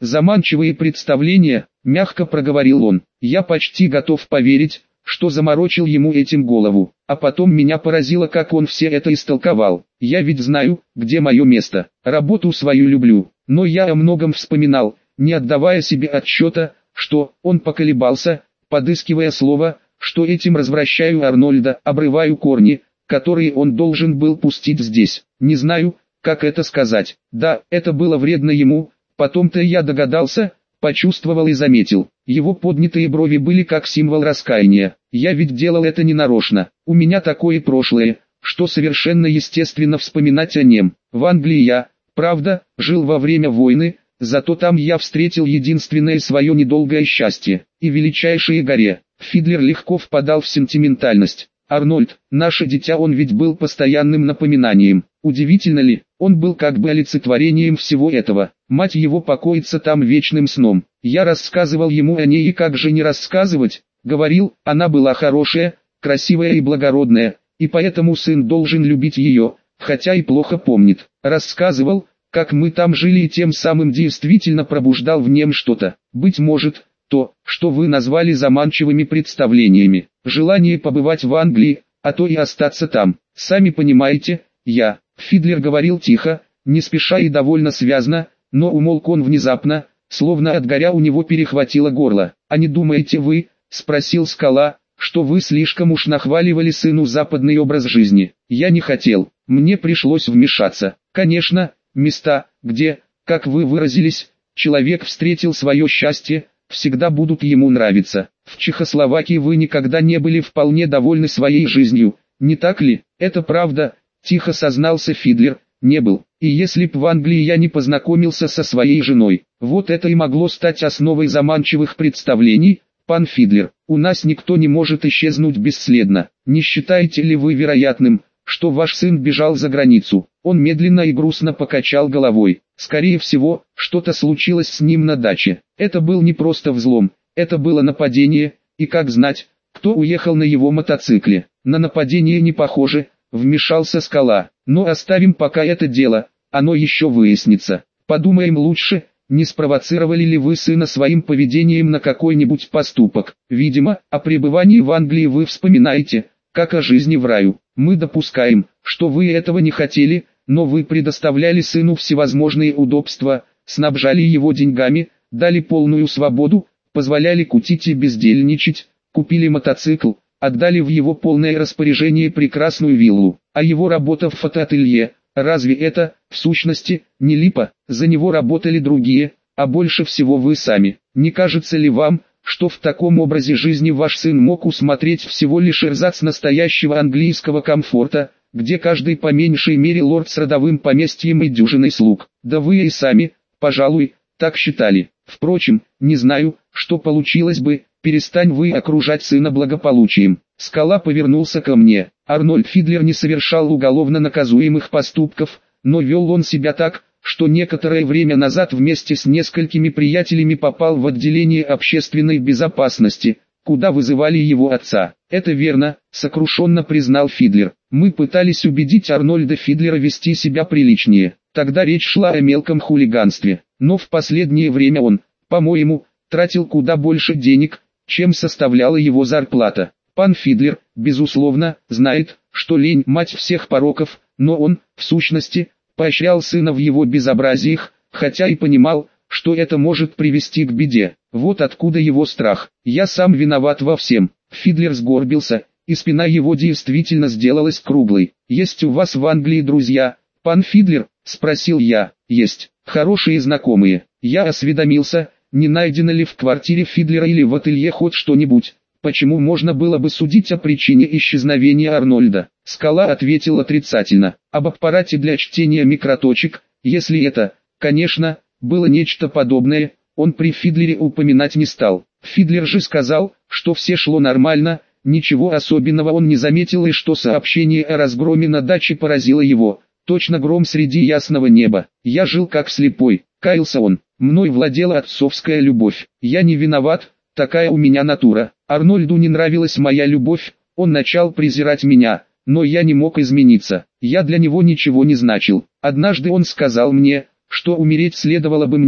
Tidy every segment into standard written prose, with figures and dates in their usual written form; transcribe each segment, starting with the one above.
Заманчивые представления, мягко проговорил он. Я почти готов поверить, что заморочил ему этим голову. А потом меня поразило, как он все это истолковал. Я ведь знаю, где мое место. Работу свою люблю. Но я о многом вспоминал, не отдавая себе отчета, что он поколебался, подыскивая слово, что этим развращаю Арнольда, обрываю корни, которые он должен был пустить здесь. Не знаю, как это сказать. Да, это было вредно ему, потом-то я догадался, почувствовал и заметил. Его поднятые брови были как символ раскаяния. Я ведь делал это ненарочно. У меня такое прошлое, что совершенно естественно вспоминать о нем. В Англии я, правда, жил во время войны, зато там я встретил единственное свое недолгое счастье и величайшее горе. Фидлер легко впадал в сентиментальность. Арнольд, наше дитя, он ведь был постоянным напоминанием. Удивительно ли, он был как бы олицетворением всего этого. Мать его покоится там вечным сном. Я рассказывал ему о ней, и как же не рассказывать, говорил, она была хорошая, красивая и благородная, и поэтому сын должен любить ее, хотя и плохо помнит. Рассказывал, как мы там жили, и тем самым действительно пробуждал в нем что-то. Быть может, то, что вы назвали заманчивыми представлениями, желание побывать в Англии, а то и остаться там. Сами понимаете, Фидлер говорил тихо, не спеша и довольно связно, но умолк он внезапно, словно от горя у него перехватило горло. «А не думаете вы, — спросил Скала, — что вы слишком уж нахваливали сыну западный образ жизни? Я не хотел, мне пришлось вмешаться. Конечно, места, где, как вы выразились, человек встретил свое счастье, всегда будут ему нравиться. В Чехословакии вы никогда не были вполне довольны своей жизнью, не так ли?» «Это правда», — тихо сознался Фидлер, — «не был. И если б в Англии я не познакомился со своей женой, вот это и могло стать основой заманчивых представлений, пан Фидлер. У нас никто не может исчезнуть бесследно. Не считаете ли вы вероятным, что ваш сын бежал за границу?» Он медленно и грустно покачал головой. «Скорее всего, что-то случилось с ним на даче. Это был не просто взлом, это было нападение, и как знать, кто уехал на его мотоцикле. На нападение не похоже», — вмешался Скала. «Но оставим пока это дело, оно еще выяснится. Подумаем лучше, не спровоцировали ли вы сына своим поведением на какой-нибудь поступок. Видимо, о пребывании в Англии вы вспоминаете, как о жизни в раю. Мы допускаем, что вы этого не хотели, но вы предоставляли сыну всевозможные удобства, снабжали его деньгами, дали полную свободу, позволяли кутить и бездельничать, купили мотоцикл, отдали в его полное распоряжение прекрасную виллу. А его работа в фотоателье, разве это, в сущности, не липа? За него работали другие, а больше всего вы сами. Не кажется ли вам, что в таком образе жизни ваш сын мог усмотреть всего лишь эрзац настоящего английского комфорта, где каждый по меньшей мере лорд с родовым поместьем и дюжиной слуг? Да вы и сами, пожалуй, так считали. Впрочем, не знаю, что получилось бы, перестань вы окружать сына благополучием». Скала повернулся ко мне. Арнольд Фидлер не совершал уголовно наказуемых поступков, но вел он себя так, что некоторое время назад вместе с несколькими приятелями попал в отделение общественной безопасности, куда вызывали его отца. «Это верно», — сокрушенно признал Фидлер. «Мы пытались убедить Арнольда Фидлера вести себя приличнее. Тогда речь шла о мелком хулиганстве. Но в последнее время он, по-моему, тратил куда больше денег, чем составляла его зарплата. Пан Фидлер, безусловно, знает, что лень – мать всех пороков, но он, в сущности, поощрял сына в его безобразиях, хотя и понимал, что это может привести к беде. Вот откуда его страх. Я сам виноват во всем». Фидлер сгорбился, и спина его действительно сделалась круглой. «Есть у вас в Англии друзья, пан Фидлер?» – спросил я. «Есть. Хорошие знакомые». Я осведомился, не найдено ли в квартире Фидлера или в ателье хоть что-нибудь. Почему можно было бы судить о причине исчезновения Арнольда? Скала ответил отрицательно. Об аппарате для чтения микроточек, если это, конечно, было нечто подобное, он при Фидлере упоминать не стал. Фидлер же сказал, что все шло нормально, ничего особенного он не заметил и что сообщение о разгроме на даче поразило его. Точно гром среди ясного неба. Я жил как слепой, каялся он. Мной владела отцовская любовь. Я не виноват, такая у меня натура. Арнольду не нравилась моя любовь, он начал презирать меня, но я не мог измениться. Я для него ничего не значил. Однажды он сказал мне, что умереть следовало бы мне,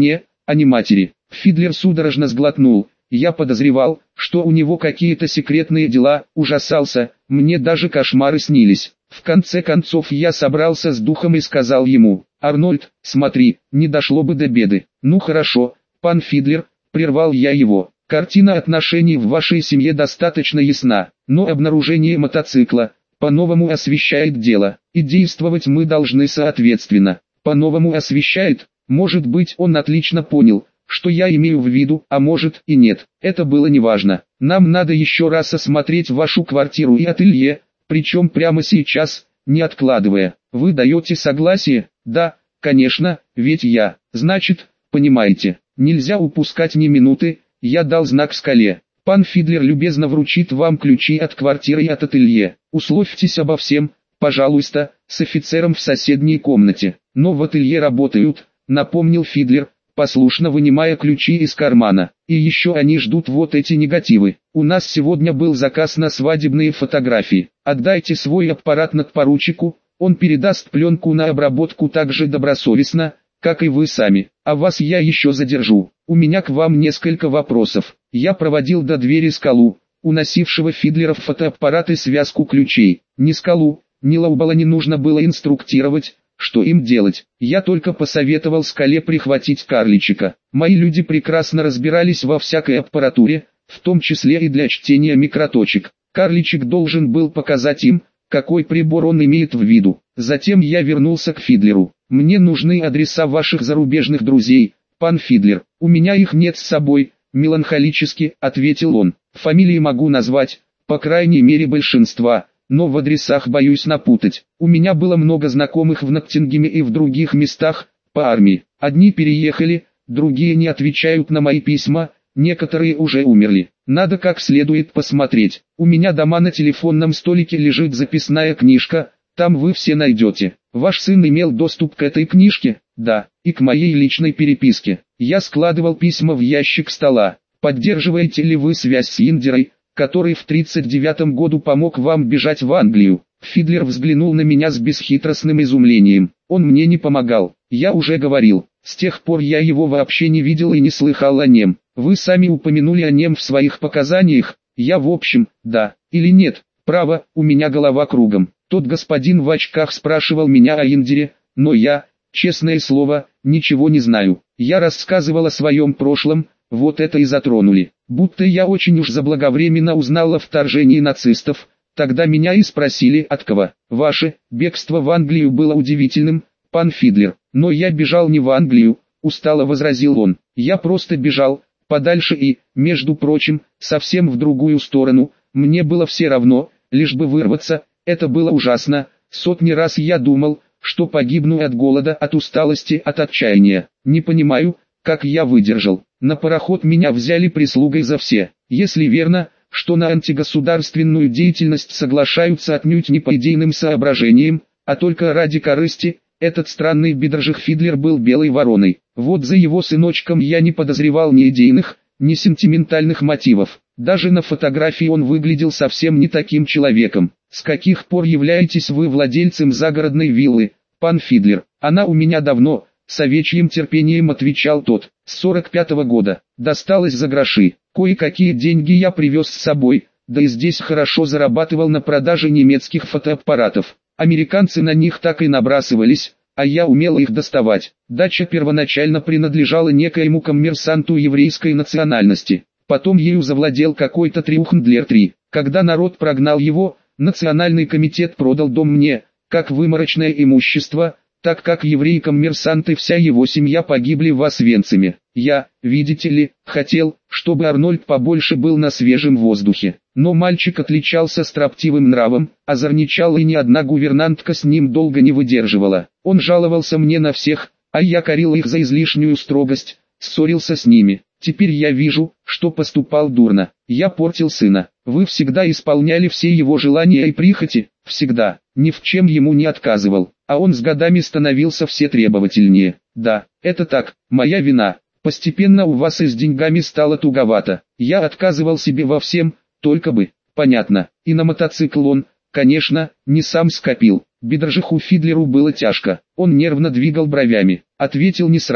а не матери. Фидлер судорожно сглотнул. Я подозревал, что у него какие-то секретные дела, ужасался, мне даже кошмары снились. В конце концов я собрался с духом и сказал ему: «Арнольд, смотри, не дошло бы до беды». «Ну хорошо, пан Фидлер», прервал я его. «Картина отношений в вашей семье достаточно ясна, но обнаружение мотоцикла по-новому освещает дело, и действовать мы должны соответственно». «По-новому освещает», может быть, он отлично понял, что я имею в виду, а может и нет, это было неважно. «Нам надо еще раз осмотреть вашу квартиру и ателье, причем прямо сейчас, не откладывая. Вы даете согласие?» «Да, конечно, ведь я». «Значит, понимаете, нельзя упускать ни минуты». Я дал знак скале. «Пан Фидлер любезно вручит вам ключи от квартиры и от ателье. Условьтесь обо всем, пожалуйста, с офицером в соседней комнате». «Но в ателье работают», напомнил Фидлер, послушно вынимая ключи из кармана. «И еще они ждут вот эти негативы. У нас сегодня был заказ на свадебные фотографии. Отдайте свой аппарат надпоручику, он передаст пленку на обработку так же добросовестно, как и вы сами. А вас я еще задержу. У меня к вам несколько вопросов». Я проводил до двери Скалу, уносившего Фидлера в фотоаппарат и связку ключей. Ни Скалу, ни Лаубала не нужно было инструктировать, что им делать. Я только посоветовал Скале прихватить карличика. Мои люди прекрасно разбирались во всякой аппаратуре, в том числе и для чтения микроточек. Карличик должен был показать им, какой прибор он имеет в виду. Затем я вернулся к Фидлеру. «Мне нужны адреса ваших зарубежных друзей, пан Фидлер». «У меня их нет с собой», меланхолически ответил он. «Фамилии могу назвать, по крайней мере большинства, но в адресах боюсь напутать. У меня было много знакомых в Ноттингеме и в других местах, по армии. Одни переехали, другие не отвечают на мои письма, некоторые уже умерли. Надо как следует посмотреть. У меня дома на телефонном столике лежит записная книжка, там вы все найдете. Ваш сын имел доступ к этой книжке?» «Да, и к моей личной переписке. Я складывал письма в ящик стола. Поддерживаете ли вы связь с Индирой, который в 1939 году помог вам бежать в Англию?» Фидлер взглянул на меня с бесхитростным изумлением. «Он мне не помогал, я уже говорил. С тех пор я его вообще не видел и не слыхал о нем. Вы сами упомянули о нем в своих показаниях. Я в общем, да или нет, право, у меня голова кругом. Тот господин в очках спрашивал меня о Индире, но я, честное слово, ничего не знаю. Я рассказывал о своем прошлом, вот это и затронули. Будто я очень уж заблаговременно узнал о вторжении нацистов. Тогда меня и спросили, от кого. Ваше бегство в Англию было удивительным, пан Фидлер. Но я бежал не в Англию, устало возразил он. Я просто бежал, подальше и, между прочим, совсем в другую сторону. Мне было все равно, лишь бы вырваться. Это было ужасно. Сотни раз я думал, что погибну от голода, от усталости, от отчаяния. Не понимаю, как я выдержал. На пароход меня взяли прислугой за все. Если верно, что на антигосударственную деятельность соглашаются отнюдь не по идейным соображениям, а только ради корысти, этот странный бедрожих Фидлер был белой вороной. Вот за его сыночком я не подозревал ни идейных, ни сентиментальных мотивов. Даже на фотографии он выглядел совсем не таким человеком. «С каких пор являетесь вы владельцем загородной виллы, пан Фидлер?» «Она у меня давно», с овечьим терпением отвечал тот. «С 45-го года. Досталось за гроши. Кое-какие деньги я привез с собой, да и здесь хорошо зарабатывал на продаже немецких фотоаппаратов. Американцы на них так и набрасывались, а я умел их доставать. Дача первоначально принадлежала некоему коммерсанту еврейской национальности. Потом ею завладел какой-то Трюхндлер-3. Когда народ прогнал его, Национальный комитет продал дом мне, как выморочное имущество, так как евреи-коммерсанты и вся его семья погибли в Освенциме. Я, видите ли, хотел, чтобы Арнольд побольше был на свежем воздухе. Но мальчик отличался строптивым нравом, озорничал и ни одна гувернантка с ним долго не выдерживала. Он жаловался мне на всех, а я корил их за излишнюю строгость, ссорился с ними. Теперь я вижу, что поступал дурно. Я портил сына. Вы всегда исполняли все его желания и прихоти, всегда, ни в чем ему не отказывал. А он с годами становился все требовательнее. Да, это так, моя вина. Постепенно у вас и с деньгами стало туговато. Я отказывал себе во всем, только бы, понятно. И на мотоцикл он, конечно, не сам скопил. Бедрожиху Фидлеру было тяжко. Он нервно двигал бровями. Ответил не сразу.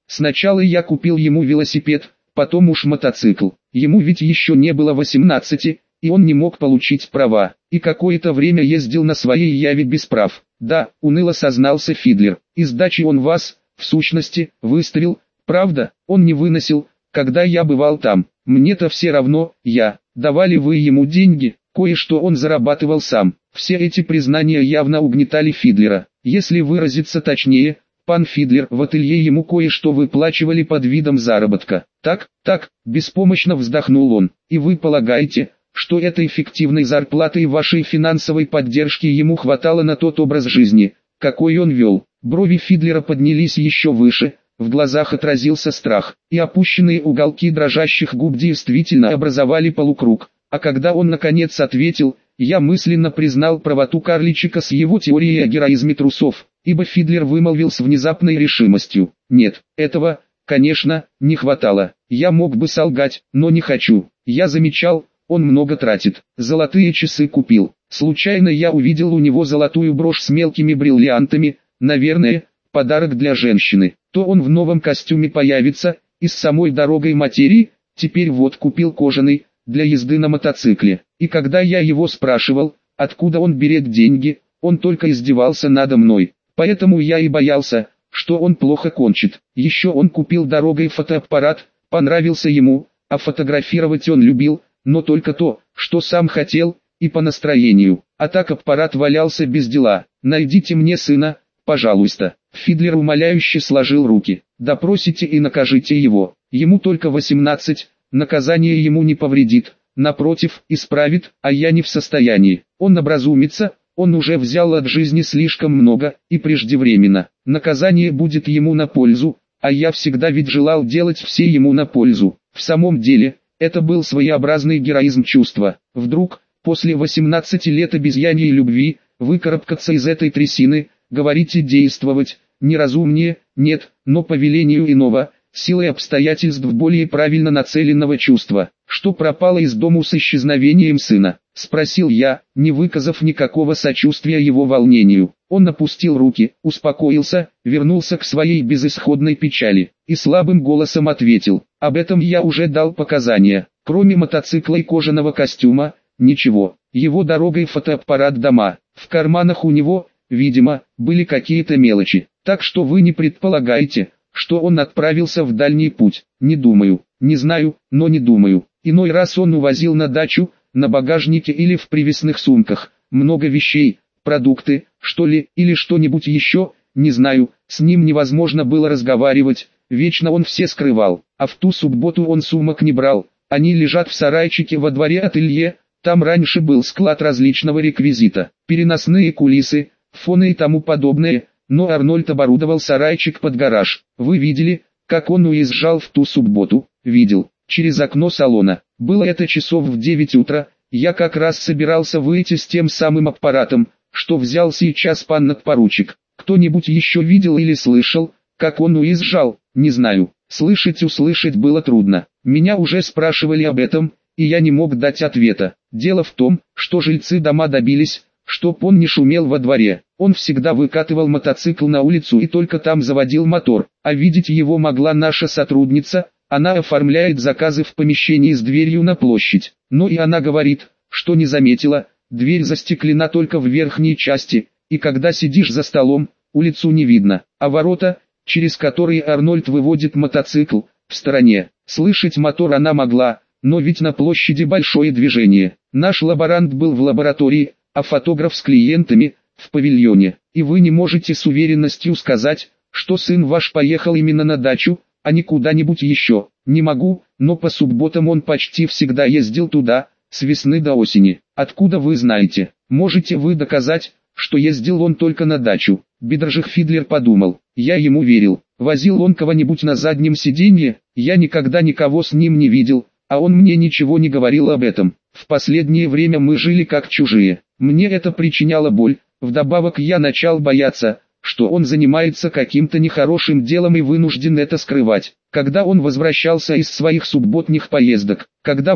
Сначала я купил ему велосипед, потом уж мотоцикл. Ему ведь еще не было 18, и он не мог получить права. И какое-то время ездил на своей Яве без прав. Да, уныло сознался Фидлер. Из дачи он вас, в сущности, выставил, правда, он не выносил, когда я бывал там. Мне-то все равно, давали вы ему деньги, кое-что он зарабатывал сам. Все эти признания явно угнетали Фидлера. Если выразиться точнее, пан Фидлер в ателье ему кое-что выплачивали под видом заработка. Так, беспомощно вздохнул он. И вы полагаете, что этой эффективной зарплаты и вашей финансовой поддержки ему хватало на тот образ жизни, какой он вел? Брови Фидлера поднялись еще выше, в глазах отразился страх, и опущенные уголки дрожащих губ действительно образовали полукруг. А когда он наконец ответил, я мысленно признал правоту Карличика с его теорией о героизме трусов, ибо Фидлер вымолвил с внезапной решимостью: «Нет, этого, конечно, не хватало. Я мог бы солгать, но не хочу. Я замечал, он много тратит. Золотые часы купил. Случайно я увидел у него золотую брошь с мелкими бриллиантами, наверное, подарок для женщины. То он в новом костюме появится, из самой дорогой материи, теперь вот купил кожаный, для езды на мотоцикле. И когда я его спрашивал, откуда он берет деньги, он только издевался надо мной. Поэтому я и боялся, что он плохо кончит. Еще он купил дорогой фотоаппарат, понравился ему, а фотографировать он любил, но только то, что сам хотел, и по настроению. А так аппарат валялся без дела. Найдите мне сына, пожалуйста». Фидлер умоляюще сложил руки. «Допросите и накажите его. Ему только 18, наказание ему не повредит, напротив, исправит, а я не в состоянии. Он образумится, он уже взял от жизни слишком много, и преждевременно. Наказание будет ему на пользу, а я всегда ведь желал делать все ему на пользу. В самом деле, это был своеобразный героизм чувства. Вдруг, после 18 лет обезьяньей любви, выкарабкаться из этой трясины, говорите действовать, неразумнее, нет, но по велению иного, силой обстоятельств более правильно нацеленного чувства. Что пропало из дому с исчезновением сына? Спросил я, не выказав никакого сочувствия его волнению. Он опустил руки, успокоился, вернулся к своей безысходной печали, и слабым голосом ответил: об этом я уже дал показания. Кроме мотоцикла и кожаного костюма, ничего. Его дорогой фотоаппарат дома. В карманах у него, видимо, были какие-то мелочи. Так что вы не предполагаете, что он отправился в дальний путь? Не думаю, не знаю, но не думаю. Иной раз он увозил на дачу, на багажнике или в привесных сумках, много вещей, продукты, что ли, или что-нибудь еще, не знаю, с ним невозможно было разговаривать, вечно он все скрывал, а в ту субботу он сумок не брал, они лежат в сарайчике во дворе ателье, там раньше был склад различного реквизита, переносные кулисы, фоны и тому подобное, но Арнольд оборудовал сарайчик под гараж. Вы видели, как он уезжал в ту субботу? Видел, через окно салона. Было это часов в 9 утра, я как раз собирался выйти с тем самым аппаратом, что взял сейчас пан надпоручик. Кто-нибудь еще видел или слышал, как он уезжал? Не знаю, услышать было трудно. Меня уже спрашивали об этом, и я не мог дать ответа. Дело в том, что жильцы дома добились, чтоб он не шумел во дворе. Он всегда выкатывал мотоцикл на улицу и только там заводил мотор, а видеть его могла наша сотрудница, она оформляет заказы в помещении с дверью на площадь. Но и она говорит, что не заметила, дверь застеклена только в верхней части, и когда сидишь за столом, улицу не видно, а ворота, через которые Арнольд выводит мотоцикл, в стороне. Слышать мотор она могла, но ведь на площади большое движение. Наш лаборант был в лаборатории, а фотограф с клиентами, в павильоне. И вы не можете с уверенностью сказать, что сын ваш поехал именно на дачу, а не куда-нибудь еще. Не могу, но по субботам он почти всегда ездил туда, с весны до осени. Откуда вы знаете? Можете вы доказать, что ездил он только на дачу? Бедрожих Фидлер подумал. Я ему верил. Возил он кого-нибудь на заднем сиденье? Я никогда никого с ним не видел, а он мне ничего не говорил об этом. В последнее время мы жили как чужие. Мне это причиняло боль. Вдобавок я начал бояться, что он занимается каким-то нехорошим делом и вынужден это скрывать. Когда он возвращался из своих субботних поездок,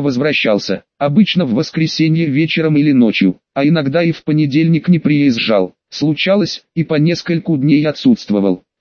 обычно в воскресенье вечером или ночью, а иногда и в понедельник не приезжал, случалось, и по нескольку дней отсутствовал.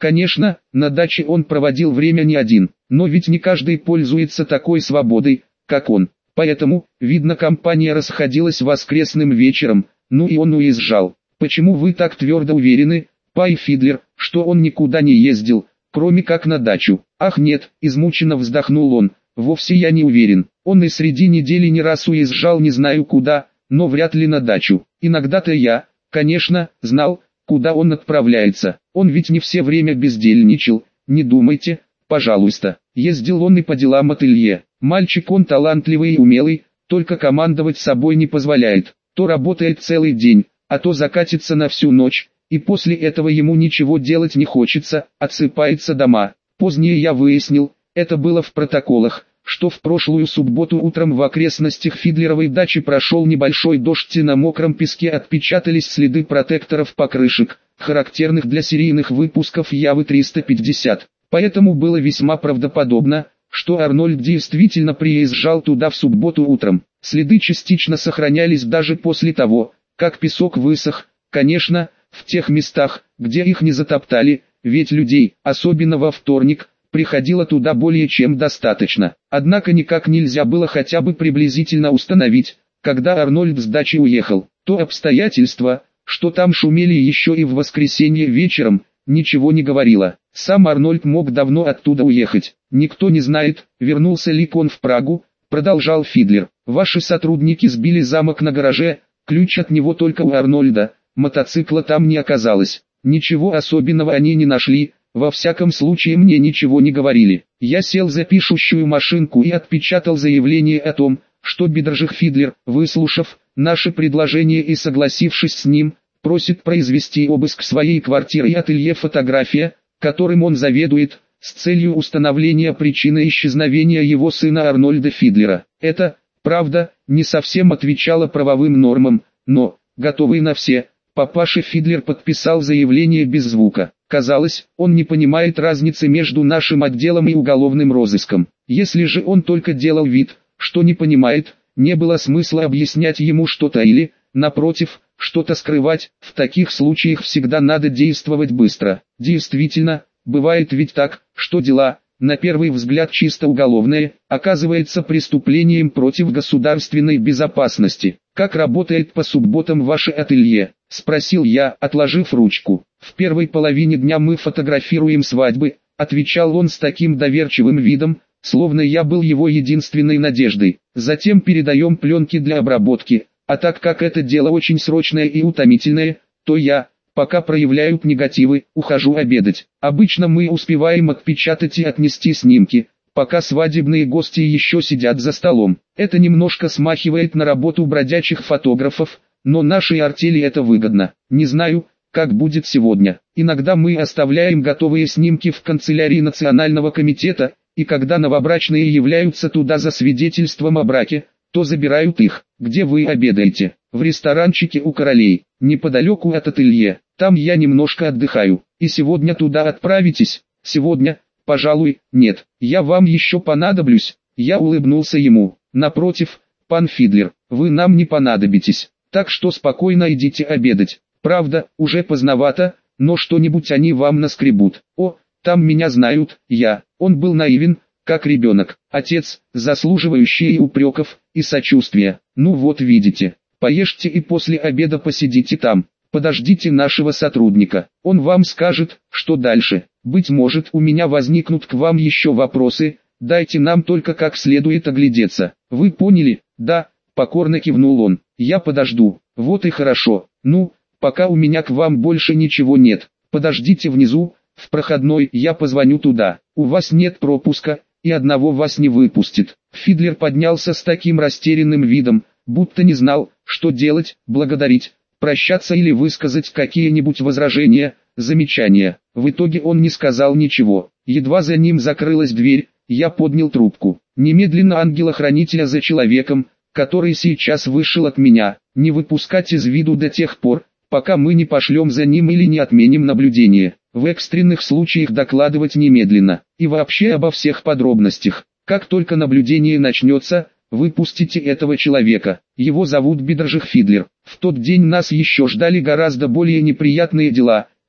Конечно, на даче он проводил время не один, но ведь не каждый пользуется такой свободой, как он. Поэтому, видно, компания расходилась воскресным вечером, ну и он уезжал. Почему вы так твердо уверены, Пай Фидлер, что он никуда не ездил, кроме как на дачу? Ах нет, измученно вздохнул он, вовсе я не уверен. Он и среди недели не раз уезжал не знаю куда, но вряд ли на дачу. Иногда-то я, конечно, знал, куда он отправляется. Он ведь не все время бездельничал, не думайте, пожалуйста. Ездил он и по делам ателье. Мальчик он талантливый и умелый, только командовать собой не позволяет. То работает целый день, а то закатится на всю ночь, и после этого ему ничего делать не хочется, отсыпается дома. Позднее я выяснил, это было в протоколах, что в прошлую субботу утром в окрестностях Фидлеровой дачи прошел небольшой дождь и на мокром песке отпечатались следы протекторов покрышек, характерных для серийных выпусков Явы 350. Поэтому было весьма правдоподобно, что Арнольд действительно приезжал туда в субботу утром. Следы частично сохранялись даже после того, как песок высох, конечно, в тех местах, где их не затоптали, ведь людей, особенно во вторник, приходило туда более чем достаточно. Однако никак нельзя было хотя бы приблизительно установить, когда Арнольд с дачи уехал. То обстоятельство, что там шумели еще и в воскресенье вечером, ничего не говорило. Сам Арнольд мог давно оттуда уехать. Никто не знает, вернулся ли он в Прагу, продолжал Фидлер. Ваши сотрудники сбили замок на гараже, ключ от него только у Арнольда, мотоцикла там не оказалось. Ничего особенного они не нашли. Во всяком случае мне ничего не говорили. Я сел за пишущую машинку и отпечатал заявление о том, что Бидржих Фидлер, выслушав наше предложение и согласившись с ним, просит произвести обыск своей квартиры и ателье «Фотография», которым он заведует, с целью установления причины исчезновения его сына Арнольда Фидлера. Это, правда, не совсем отвечало правовым нормам, но, готовый на все, папаша Фидлер подписал заявление без звука. Казалось, он не понимает разницы между нашим отделом и уголовным розыском. Если же он только делал вид, что не понимает, не было смысла объяснять ему что-то или, напротив, что-то скрывать. В таких случаях всегда надо действовать быстро. Действительно, бывает ведь так, что дела, на первый взгляд чисто уголовные, оказывается преступлением против государственной безопасности. «Как работает по субботам ваше ателье?» – спросил я, отложив ручку. «В первой половине дня мы фотографируем свадьбы», – отвечал он с таким доверчивым видом, словно я был его единственной надеждой. «Затем передаем пленки для обработки, а так как это дело очень срочное и утомительное, то я, пока проявляют негативы, ухожу обедать. Обычно мы успеваем отпечатать и отнести снимки, пока свадебные гости еще сидят за столом. Это немножко смахивает на работу бродячих фотографов, но нашей артели это выгодно. Не знаю, как будет сегодня. Иногда мы оставляем готовые снимки в канцелярии Национального комитета, и когда новобрачные являются туда за свидетельством о браке, то забирают их. Где вы обедаете? В ресторанчике у Королей, неподалеку от ателье. Там я немножко отдыхаю. И сегодня туда отправитесь? Сегодня? Пожалуй, нет. Я вам еще понадоблюсь. Я улыбнулся ему. Напротив, пан Фидлер, вы нам не понадобитесь. Так что спокойно идите обедать. Правда, уже поздновато, но что-нибудь они вам наскребут. О, там меня знают, Он был наивен, как ребенок. Отец, заслуживающий и упреков, и сочувствия. Ну вот видите. Поешьте и после обеда посидите там. Подождите нашего сотрудника. Он вам скажет, что дальше. Быть может, у меня возникнут к вам еще вопросы. Дайте нам только как следует оглядеться. Вы поняли? Да, покорно кивнул он. Я подожду. Вот и хорошо. Ну, пока у меня к вам больше ничего нет. Подождите внизу, в проходной, я позвоню туда. У вас нет пропуска, и одного вас не выпустит. Фидлер поднялся с таким растерянным видом, будто не знал, что делать, благодарить, прощаться или высказать какие-нибудь возражения, замечания. В итоге он не сказал ничего. Едва за ним закрылась дверь, я поднял трубку. Немедленно ангела-хранителя за человеком, который сейчас вышел от меня, не выпускать из виду до тех пор, пока мы не пошлем за ним или не отменим наблюдение. В экстренных случаях докладывать немедленно. И вообще обо всех подробностях. Как только наблюдение начнется, выпустите этого человека. Его зовут Бидржих Фидлер. В тот день нас еще ждали гораздо более неприятные дела,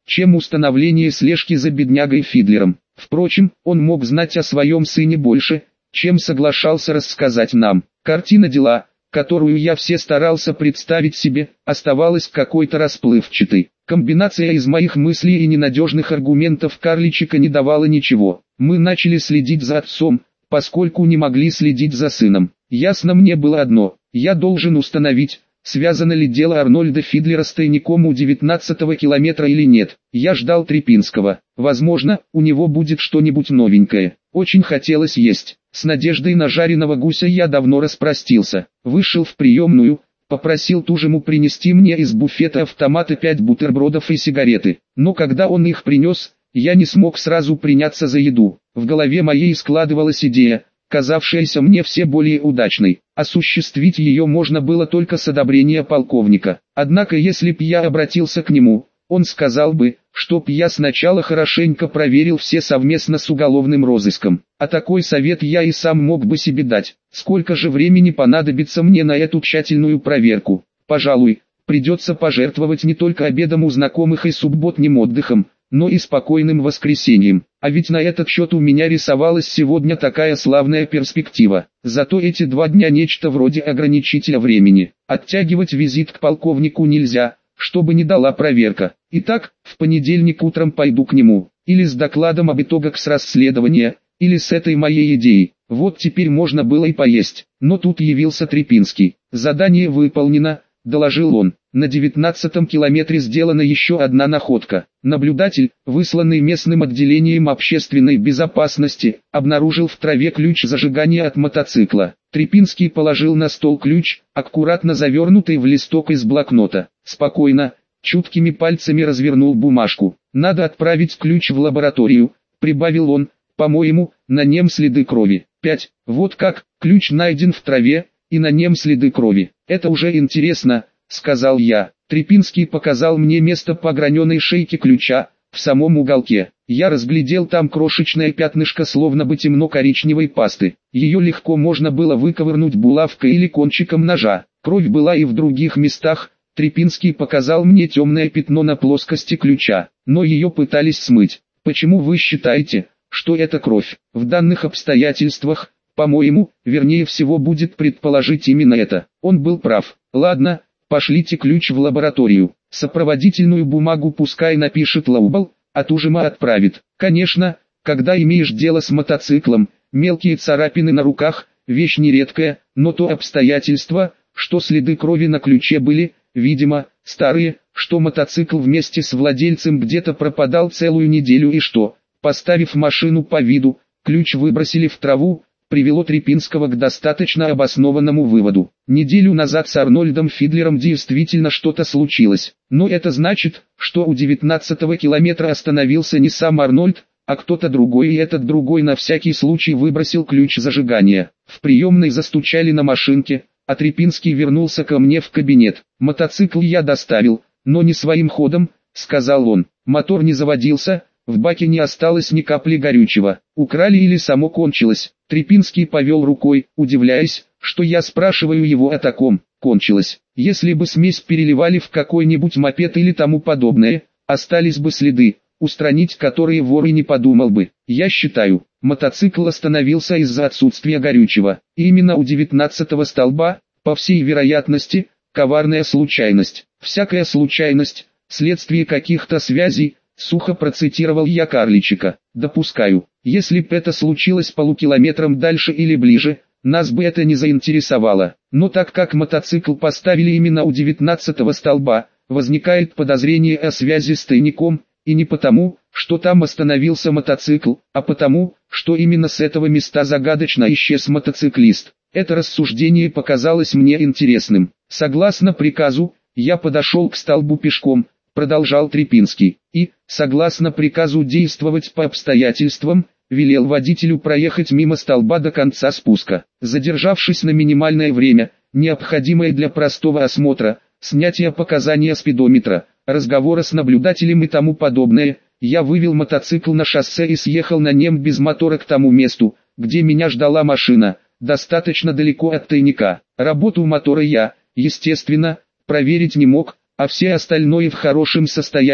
чем установление слежки за беднягой Фидлером. Впрочем, он мог знать о своем сыне больше, чем соглашался рассказать нам. Картина дела, которую я все старался представить себе, оставалась какой-то расплывчатой. Комбинация из моих мыслей и ненадежных аргументов Карличика не давала ничего. Мы начали следить за отцом, поскольку не могли следить за сыном. Ясно мне было одно: я должен установить, связано ли дело Арнольда Фидлера с тайником у 19-го километра или нет. Я ждал Трипинского. Возможно, у него будет что-нибудь новенькое. Очень хотелось есть. С надеждой на жареного гуся я давно распростился. Вышел в приемную, попросил Тужему принести мне из буфета автомата 5 бутербродов и сигареты. Но когда он их принес, я не смог сразу приняться за еду. В голове моей складывалась идея, казавшаяся мне все более удачной. Осуществить ее можно было только с одобрения полковника. Однако если б я обратился к нему, он сказал бы, чтоб я сначала хорошенько проверил все совместно с уголовным розыском. А такой совет я и сам мог бы себе дать. Сколько же времени понадобится мне на эту тщательную проверку? Пожалуй, придется пожертвовать не только обедом у знакомых и субботним отдыхом, но и спокойным воскресеньем. А ведь на этот счет у меня рисовалась сегодня такая славная перспектива. Зато эти 2 дня нечто вроде ограничителя времени. Оттягивать визит к полковнику нельзя, чтобы не дала проверка. Итак, в понедельник утром пойду к нему. Или с докладом об итогах с расследования, или с этой моей идеей. Вот теперь можно было и поесть. Но тут явился Трипинский. «Задание выполнено», — доложил он. На 19-м километре сделана еще одна находка. Наблюдатель, высланный местным отделением общественной безопасности, обнаружил в траве ключ зажигания от мотоцикла. Трипинский положил на стол ключ, аккуратно завернутый в листок из блокнота. Спокойно, чуткими пальцами развернул бумажку. «Надо отправить ключ в лабораторию», — прибавил он. «По-моему, на нем следы крови». 5. Вот как, ключ найден в траве, и на нем следы крови. Это уже интересно, сказал я. Трипинский показал мне место пограненной шейки ключа, в самом уголке. Я разглядел там крошечное пятнышко словно бы темно-коричневой пасты. Ее легко можно было выковырнуть булавкой или кончиком ножа. Кровь была и в других местах. Трипинский показал мне темное пятно на плоскости ключа, но ее пытались смыть. Почему вы считаете, что это кровь? В данных обстоятельствах, по-моему, вернее всего будет предположить именно это. Он был прав. Ладно, пошлите ключ в лабораторию. Сопроводительную бумагу пускай напишет Лаубал, а Тужема отправит. Конечно, когда имеешь дело с мотоциклом, мелкие царапины на руках – вещь нередкая, но то обстоятельство, что следы крови на ключе были, видимо, старые, что мотоцикл вместе с владельцем где-то пропадал целую неделю и что, поставив машину по виду, ключ выбросили в траву, привело Трипинского к достаточно обоснованному выводу. Неделю назад с Арнольдом Фидлером действительно что-то случилось. Но это значит, что у 19-го километра остановился не сам Арнольд, а кто-то другой, и этот другой на всякий случай выбросил ключ зажигания. В приемной застучали на машинке, а Трипинский вернулся ко мне в кабинет. «Мотоцикл я доставил, но не своим ходом», — сказал он. «Мотор не заводился». В баке не осталось ни капли горючего. Украли или само кончилось. Трипинский повел рукой, удивляясь, что я спрашиваю его о таком. Кончилось. Если бы смесь переливали в какой-нибудь мопед или тому подобное, остались бы следы, устранить которые вор и не подумал бы. Я считаю, мотоцикл остановился из-за отсутствия горючего. И именно у 19-го столба, по всей вероятности, коварная случайность. Всякая случайность, следствие каких-то связей. Сухо процитировал я Карличика. «Допускаю, если б это случилось полукилометром дальше или ближе, нас бы это не заинтересовало. Но так как мотоцикл поставили именно у 19-го столба, возникает подозрение о связи с тайником, и не потому, что там остановился мотоцикл, а потому, что именно с этого места загадочно исчез мотоциклист. Это рассуждение показалось мне интересным. Согласно приказу, я подошел к столбу пешком», продолжал Трипинский, и, согласно приказу действовать по обстоятельствам, велел водителю проехать мимо столба до конца спуска. Задержавшись на минимальное время, необходимое для простого осмотра, снятия показания спидометра, разговора с наблюдателем и тому подобное, я вывел мотоцикл на шоссе и съехал на нем без мотора к тому месту, где меня ждала машина, достаточно далеко от тайника. Работу мотора я, естественно, проверить не мог, а все остальное в хорошем состоянии,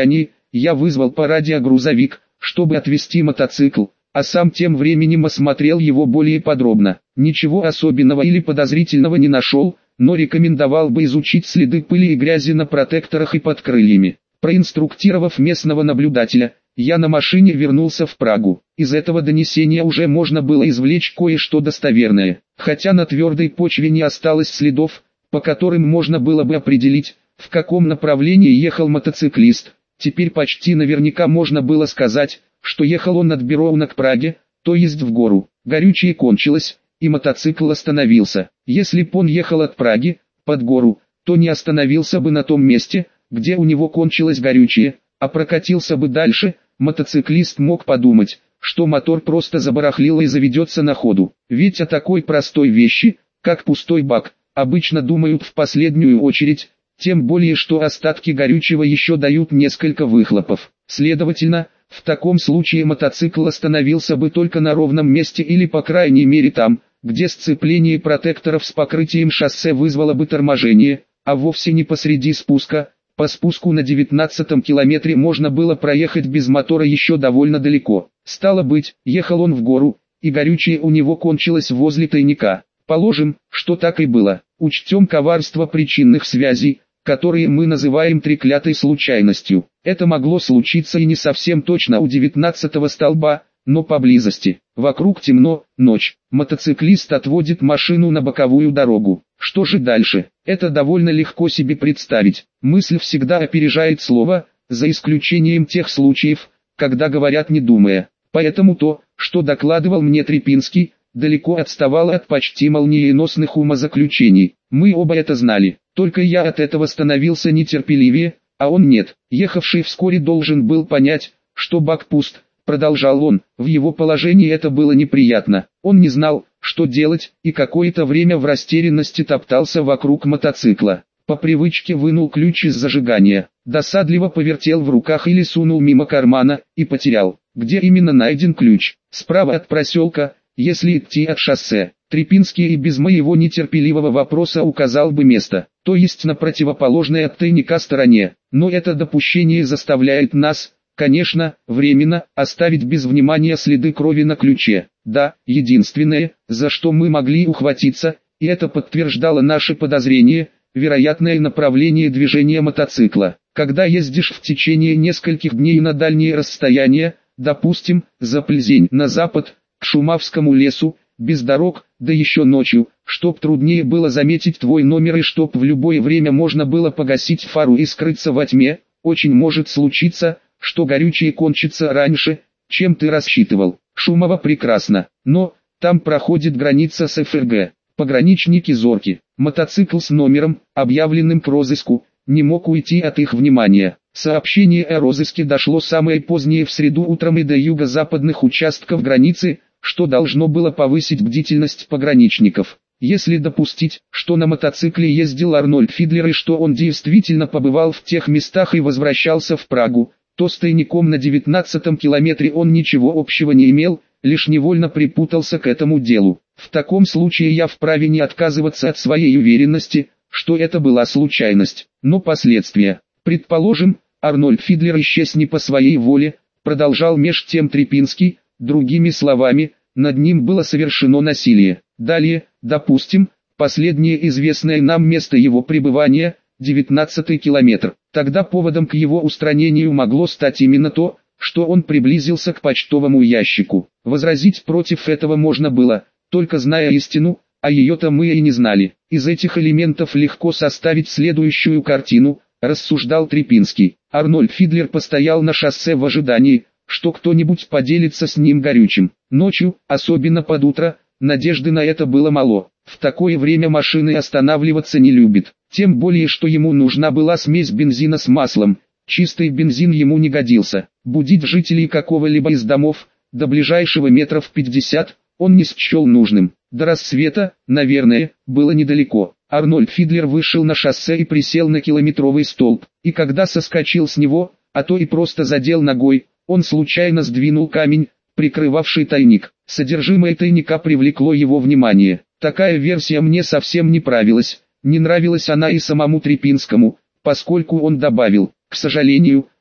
я вызвал по радио грузовик, чтобы отвезти мотоцикл, а сам тем временем осмотрел его более подробно. Ничего особенного или подозрительного не нашел, но рекомендовал бы изучить следы пыли и грязи на протекторах и под крыльями. Проинструктировав местного наблюдателя, я на машине вернулся в Прагу. Из этого донесения уже можно было извлечь кое-что достоверное, хотя на твердой почве не осталось следов, по которым можно было бы определить, в каком направлении ехал мотоциклист. Теперь почти наверняка можно было сказать, что ехал он от Бероуна к Праге, то есть в гору. Горючее кончилось, и мотоцикл остановился. Если б он ехал от Праги, под гору, то не остановился бы на том месте, где у него кончилось горючее, а прокатился бы дальше. Мотоциклист мог подумать, что мотор просто забарахлил и заведется на ходу. Ведь о такой простой вещи, как пустой бак, обычно думают в последнюю очередь, тем более что остатки горючего еще дают несколько выхлопов. Следовательно, в таком случае мотоцикл остановился бы только на ровном месте или по крайней мере там, где сцепление протекторов с покрытием шоссе вызвало бы торможение, а вовсе не посреди спуска. По спуску на 19-м километре можно было проехать без мотора еще довольно далеко. Стало быть, ехал он в гору, и горючее у него кончилось возле тайника. Положим, что так и было. Учтем коварство причинных связей, которые мы называем треклятой случайностью. Это могло случиться и не совсем точно у 19-го столба, но поблизости. Вокруг темно, ночь. Мотоциклист отводит машину на боковую дорогу. Что же дальше? Это довольно легко себе представить. Мысль всегда опережает слово, за исключением тех случаев, когда говорят не думая. Поэтому то, что докладывал мне Трепинский, далеко отставало от почти молниеносных умозаключений. Мы оба это знали, только я от этого становился нетерпеливее, а он нет. Ехавший вскоре должен был понять, что бак пуст. Продолжал он, в его положении это было неприятно. Он не знал, что делать, и какое-то время в растерянности топтался вокруг мотоцикла. По привычке вынул ключ из зажигания, досадливо повертел в руках или сунул мимо кармана, и потерял. Где именно найден ключ? Справа от проселка, если идти от шоссе. Трепинский и без моего нетерпеливого вопроса указал бы место, то есть на противоположной от тайника стороне. Но это допущение заставляет нас, конечно, временно, оставить без внимания следы крови на ключе. Да, единственное, за что мы могли ухватиться, и это подтверждало наши подозрения, вероятное направление движения мотоцикла. Когда ездишь в течение нескольких дней на дальние расстояния, допустим, за Пльзень на запад, к Шумавскому лесу, без дорог, да еще ночью, чтоб труднее было заметить твой номер и чтоб в любое время можно было погасить фару и скрыться во тьме, очень может случиться, что горючее кончится раньше, чем ты рассчитывал. Шумово прекрасно, но там проходит граница с ФРГ. Пограничники зорки. Мотоцикл с номером, объявленным к розыску, не мог уйти от их внимания. Сообщение о розыске дошло самое позднее в среду утром и до юго-западных участков границы, что должно было повысить бдительность пограничников. Если допустить, что на мотоцикле ездил Арнольд Фидлер и что он действительно побывал в тех местах и возвращался в Прагу, то с тайником на 19-м километре он ничего общего не имел, лишь невольно припутался к этому делу. В таком случае я вправе не отказываться от своей уверенности, что это была случайность, но последствия. Предположим, Арнольд Фидлер исчез не по своей воле, продолжал меж тем Трепинский, другими словами, над ним было совершено насилие. Далее, допустим, последнее известное нам место его пребывания, 19-й километр. Тогда поводом к его устранению могло стать именно то, что он приблизился к почтовому ящику. Возразить против этого можно было, только зная истину, а ее-то мы и не знали. Из этих элементов легко составить следующую картину, рассуждал Трепинский. Арнольд Фидлер постоял на шоссе в ожидании, что кто-нибудь поделится с ним горючим. Ночью, особенно под утро, надежды на это было мало. В такое время машины останавливаться не любят. Тем более, что ему нужна была смесь бензина с маслом. Чистый бензин ему не годился. Будить жителей какого-либо из домов, до ближайшего метров 50, он не счел нужным. До рассвета, наверное, было недалеко. Арнольд Фидлер вышел на шоссе и присел на километровый столб. И когда соскочил с него, а то и просто задел ногой, он случайно сдвинул камень, прикрывавший тайник. Содержимое тайника привлекло его внимание. Такая версия мне совсем не нравилась. Не нравилась она и самому Трепинскому, поскольку он добавил: к сожалению,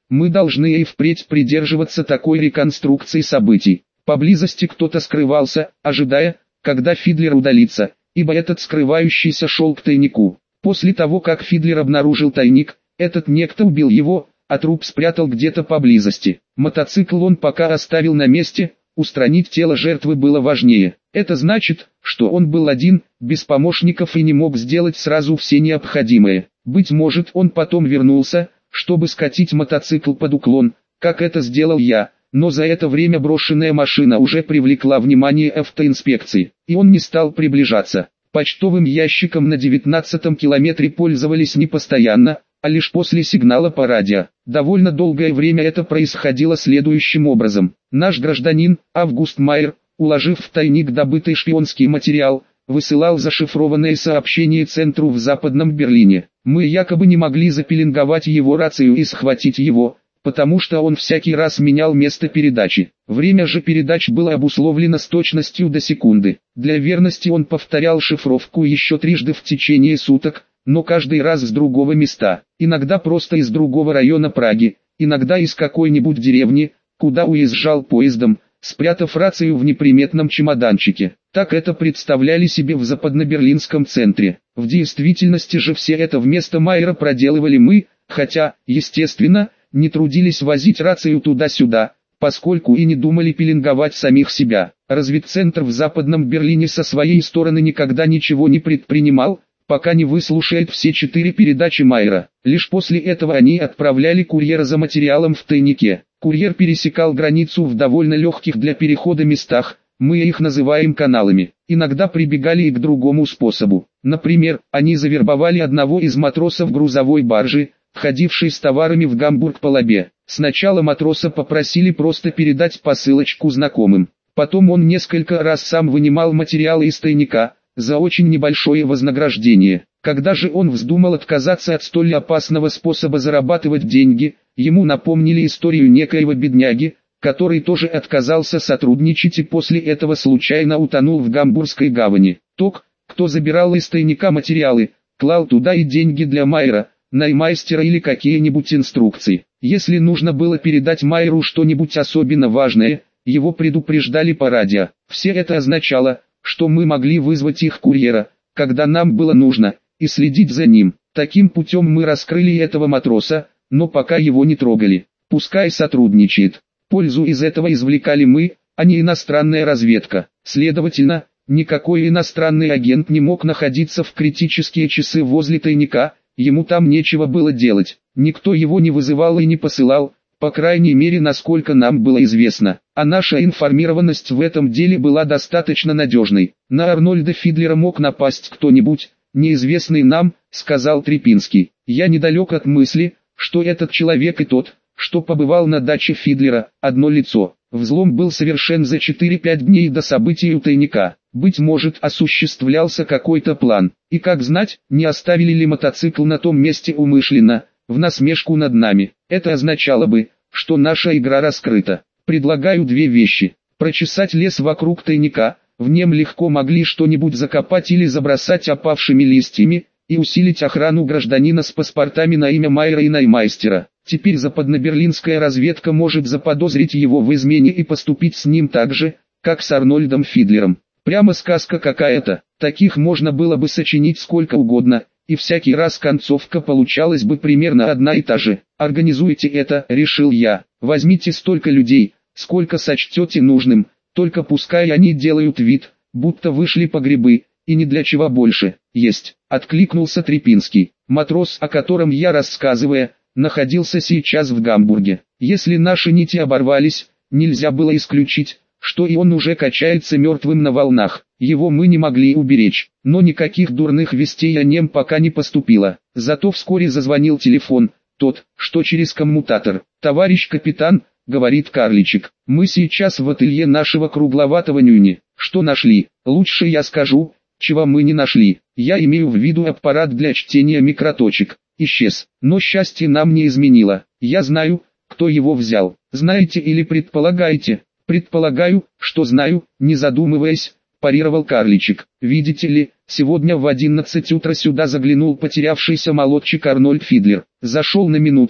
Мы должны и впредь придерживаться такой реконструкции событий. Поблизости кто-то скрывался, ожидая, когда Фидлер удалится, ибо этот скрывающийся шел к тайнику. После того, как Фидлер обнаружил тайник, этот некто убил его, а труп спрятал где-то поблизости. Мотоцикл он пока оставил на месте, устранить тело жертвы было важнее. Это значит, что он был один, без помощников и не мог сделать сразу все необходимое. Быть может, он потом вернулся, чтобы скатить мотоцикл под уклон, как это сделал я, но за это время брошенная машина уже привлекла внимание автоинспекции, и он не стал приближаться. Почтовым ящиком на 19-м километре пользовались не постоянно, а лишь после сигнала по радио. Довольно долгое время это происходило следующим образом. Наш гражданин, Август Майер, уложив в тайник добытый шпионский материал, высылал зашифрованные сообщения центру в Западном Берлине. Мы якобы не могли запеленговать его рацию и схватить его, потому что он всякий раз менял место передачи. Время же передач было обусловлено с точностью до секунды. Для верности он повторял шифровку еще трижды в течение суток, но каждый раз с другого места, иногда просто из другого района Праги, иногда из какой-нибудь деревни, куда уезжал поездом, спрятав рацию в неприметном чемоданчике. Так это представляли себе в западно-берлинском центре. В действительности же все это вместо Майера проделывали мы, хотя, естественно, не трудились возить рацию туда-сюда, поскольку и не думали пеленговать самих себя. Разведцентр в Западном Берлине со своей стороны никогда ничего не предпринимал, пока не выслушает все 4 передачи Майера. Лишь после этого они отправляли курьера за материалом в тайнике. Курьер пересекал границу в довольно легких для перехода местах, мы их называем каналами. Иногда прибегали и к другому способу. Например, они завербовали одного из матросов грузовой баржи, ходившей с товарами в Гамбург по Лабе. Сначала матроса попросили просто передать посылочку знакомым. Потом он несколько раз сам вынимал материалы из тайника, за очень небольшое вознаграждение. Когда же он вздумал отказаться от столь опасного способа зарабатывать деньги, ему напомнили историю некоего бедняги, который тоже отказался сотрудничать и после этого случайно утонул в Гамбургской гавани. Тот, кто забирал из тайника материалы, клал туда и деньги для Майера, наймайстера или какие-нибудь инструкции. Если нужно было передать Майеру что-нибудь особенно важное, его предупреждали по радио. Все это означало, что мы могли вызвать их курьера, когда нам было нужно, и следить за ним. Таким путем мы раскрыли этого матроса, но пока его не трогали. Пускай сотрудничает. Пользу из этого извлекали мы, а не иностранная разведка. Следовательно, никакой иностранный агент не мог находиться в критические часы возле тайника, ему там нечего было делать. Никто его не вызывал и не посылал, по крайней мере насколько нам было известно. А наша информированность в этом деле была достаточно надежной. На Арнольда Фидлера мог напасть кто-нибудь, неизвестный нам, сказал Трепинский. Я недалек от мысли, что этот человек и тот, что побывал на даче Фидлера, одно лицо. Взлом был совершен за 4-5 дней до событий у тайника. Быть может, осуществлялся какой-то план. И как знать, не оставили ли мотоцикл на том месте умышленно, в насмешку над нами. Это означало бы, что наша игра раскрыта. Предлагаю две вещи. Прочесать лес вокруг тайника, в нем легко могли что-нибудь закопать или забросать опавшими листьями, и усилить охрану гражданина с паспортами на имя Майера и наймайстера. Теперь западноберлинская разведка может заподозрить его в измене и поступить с ним так же, как с Арнольдом Фидлером. Прямо сказка какая-то. Таких можно было бы сочинить сколько угодно, и всякий раз концовка получалась бы примерно одна и та же. Организуйте это, решил я. Возьмите столько людей, сколько сочтете нужным, только пускай они делают вид, будто вышли по грибы, и ни для чего больше. Есть, откликнулся Трепинский. Матрос, о котором я рассказывая, находился сейчас в Гамбурге. Если наши нити оборвались, нельзя было исключить, что и он уже качается мертвым на волнах. Его мы не могли уберечь, но никаких дурных вестей о нем пока не поступило. Зато вскоре зазвонил телефон, тот, что через коммутатор. «Товарищ капитан», — говорит Карличик, — «мы сейчас в ателье нашего кругловатого нюни. Что нашли? Лучше я скажу, чего мы не нашли. Я имею в виду аппарат для чтения микроточек. Исчез, но счастье нам не изменило. Я знаю, кто его взял. Знаете или предполагаете?» «Предполагаю, что знаю», не задумываясь, парировал Карличик. «Видите ли, сегодня в 11 утра сюда заглянул потерявшийся молодчик Арнольд Фидлер. Зашел на минутку,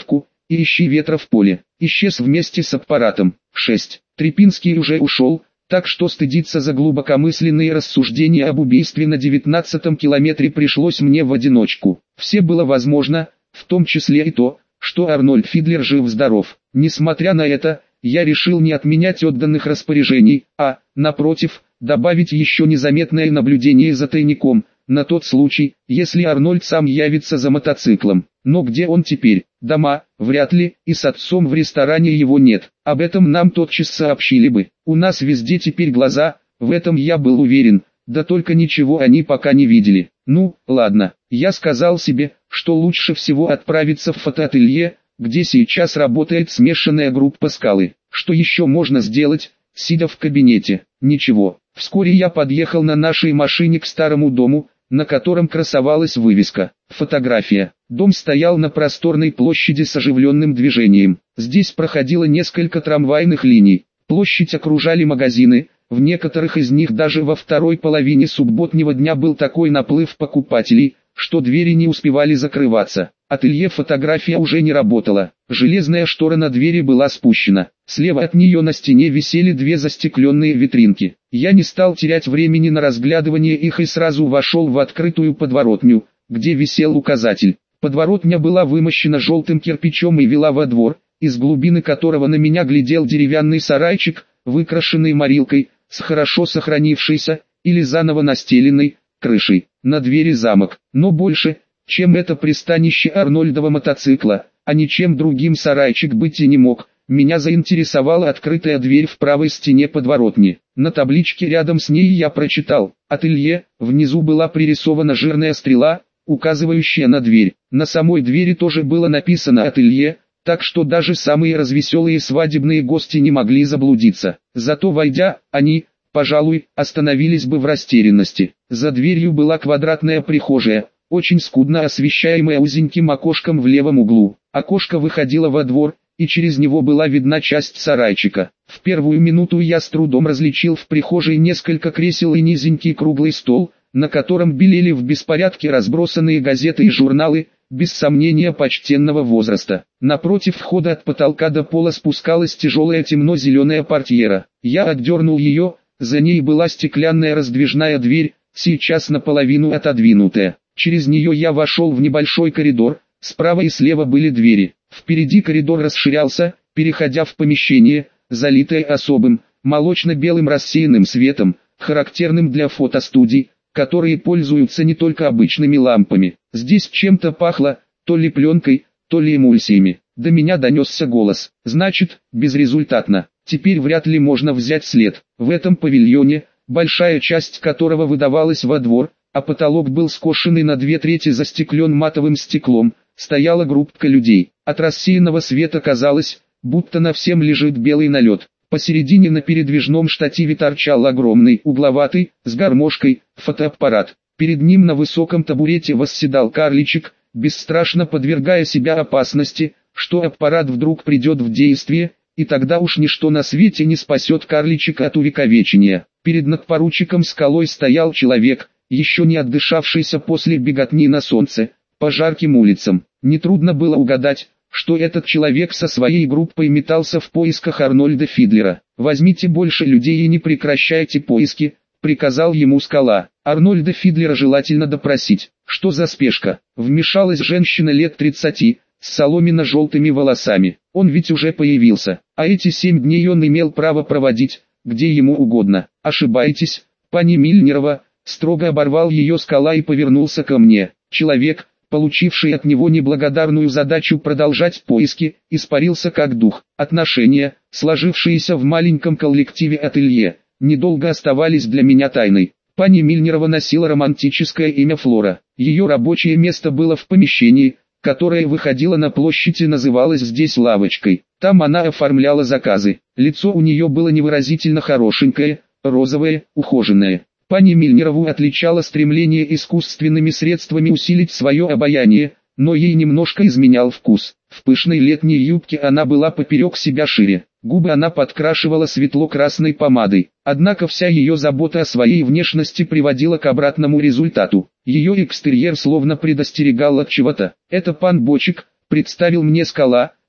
и ищи ветра в поле. Исчез вместе с аппаратом. 6. Трепинский уже ушел, так что стыдиться за глубокомысленные рассуждения об убийстве на 19-м километре пришлось мне в одиночку. Все было возможно, в том числе и то, что Арнольд Фидлер жив-здоров. Несмотря на это, я решил не отменять отданных распоряжений, а, напротив, добавить еще незаметное наблюдение за тайником, на тот случай, если Арнольд сам явится за мотоциклом. Но где он теперь? Дома, вряд ли, и с отцом в ресторане его нет. Об этом нам тотчас сообщили бы. У нас везде теперь глаза, в этом я был уверен, да только ничего они пока не видели. Ну, ладно, я сказал себе, что лучше всего отправиться в фотоателье, где сейчас работает смешанная группа скалы. Что еще можно сделать, сидя в кабинете? Ничего. Вскоре я подъехал на нашей машине к старому дому, на котором красовалась вывеска «Фотография». Дом стоял на просторной площади с оживленным движением. Здесь проходило несколько трамвайных линий. Площадь окружали магазины, в некоторых из них даже во второй половине субботнего дня был такой наплыв покупателей, что двери не успевали закрываться. Ателье «Фотография» уже не работало. Железная штора на двери была спущена. Слева от нее на стене висели две застекленные витринки. Я не стал терять времени на разглядывание их и сразу вошел в открытую подворотню, где висел указатель. Подворотня была вымощена желтым кирпичом и вела во двор, из глубины которого на меня глядел деревянный сарайчик, выкрашенный морилкой, с хорошо сохранившейся, или заново настеленной, крышей. На двери замок, но больше, чем это пристанище Арнольдова мотоцикла, а ничем другим сарайчик быть и не мог. Меня заинтересовала открытая дверь в правой стене подворотни. На табличке рядом с ней я прочитал «Ателье», внизу была пририсована жирная стрела, указывающая на дверь. На самой двери тоже было написано «Ателье», так что даже самые развеселые свадебные гости не могли заблудиться. Зато войдя, они, пожалуй, остановились бы в растерянности. За дверью была квадратная прихожая, очень скудно освещаемая узеньким окошком в левом углу. Окошко выходило во двор, и через него была видна часть сарайчика. В первую минуту я с трудом различил в прихожей несколько кресел и низенький круглый стол, на котором белели в беспорядке разбросанные газеты и журналы, без сомнения почтенного возраста. Напротив входа от потолка до пола спускалась тяжелая темно-зеленая портьера. Я отдернул ее, за ней была стеклянная раздвижная дверь, сейчас наполовину отодвинутая. Через нее я вошел в небольшой коридор, справа и слева были двери. Впереди коридор расширялся, переходя в помещение, залитое особым, молочно-белым рассеянным светом, характерным для фотостудий, которые пользуются не только обычными лампами. Здесь чем-то пахло, то ли пленкой, то ли эмульсиями. До меня донесся голос. Значит, безрезультатно. Теперь вряд ли можно взять след. В этом павильоне, большая часть которого выдавалась во двор, а потолок был скошенный на 2/3 застеклен матовым стеклом, стояла группка людей. От рассеянного света казалось, будто на всем лежит белый налет. Посередине на передвижном штативе торчал огромный, угловатый, с гармошкой, фотоаппарат. Перед ним на высоком табурете восседал карличик, бесстрашно подвергая себя опасности, что аппарат вдруг придет в действие, и тогда уж ничто на свете не спасет карличика от увековечения. Перед надпоручиком скалой стоял человек, еще не отдышавшийся после беготни на солнце, по жарким улицам. Нетрудно было угадать, что этот человек со своей группой метался в поисках Арнольда Фидлера. «Возьмите больше людей и не прекращайте поиски», — приказал ему скала. «Арнольда Фидлера желательно допросить». «Что за спешка?» — вмешалась женщина лет 30, с соломенно-желтыми волосами. «Он ведь уже появился, а эти 7 дней он имел право проводить, где ему угодно». «Ошибаетесь, пани Мильнерова», — строго оборвал ее скала и повернулся ко мне. Человек, получивший от него неблагодарную задачу продолжать поиски, испарился как дух. Отношения, сложившиеся в маленьком коллективе ателье, недолго оставались для меня тайной. Пани Мильнерова носила романтическое имя Флора. Ее рабочее место было в помещении, которое выходило на площадь и называлось здесь лавочкой. Там она оформляла заказы. Лицо у нее было невыразительно хорошенькое, розовое, ухоженное. Пани Мильнерову отличало стремление искусственными средствами усилить свое обаяние, но ей немножко изменял вкус. В пышной летней юбке она была поперек себя шире, губы она подкрашивала светло-красной помадой. Однако вся ее забота о своей внешности приводила к обратному результату. Ее экстерьер словно предостерегал от чего-то. «Это пан Бочек», — представил мне скала,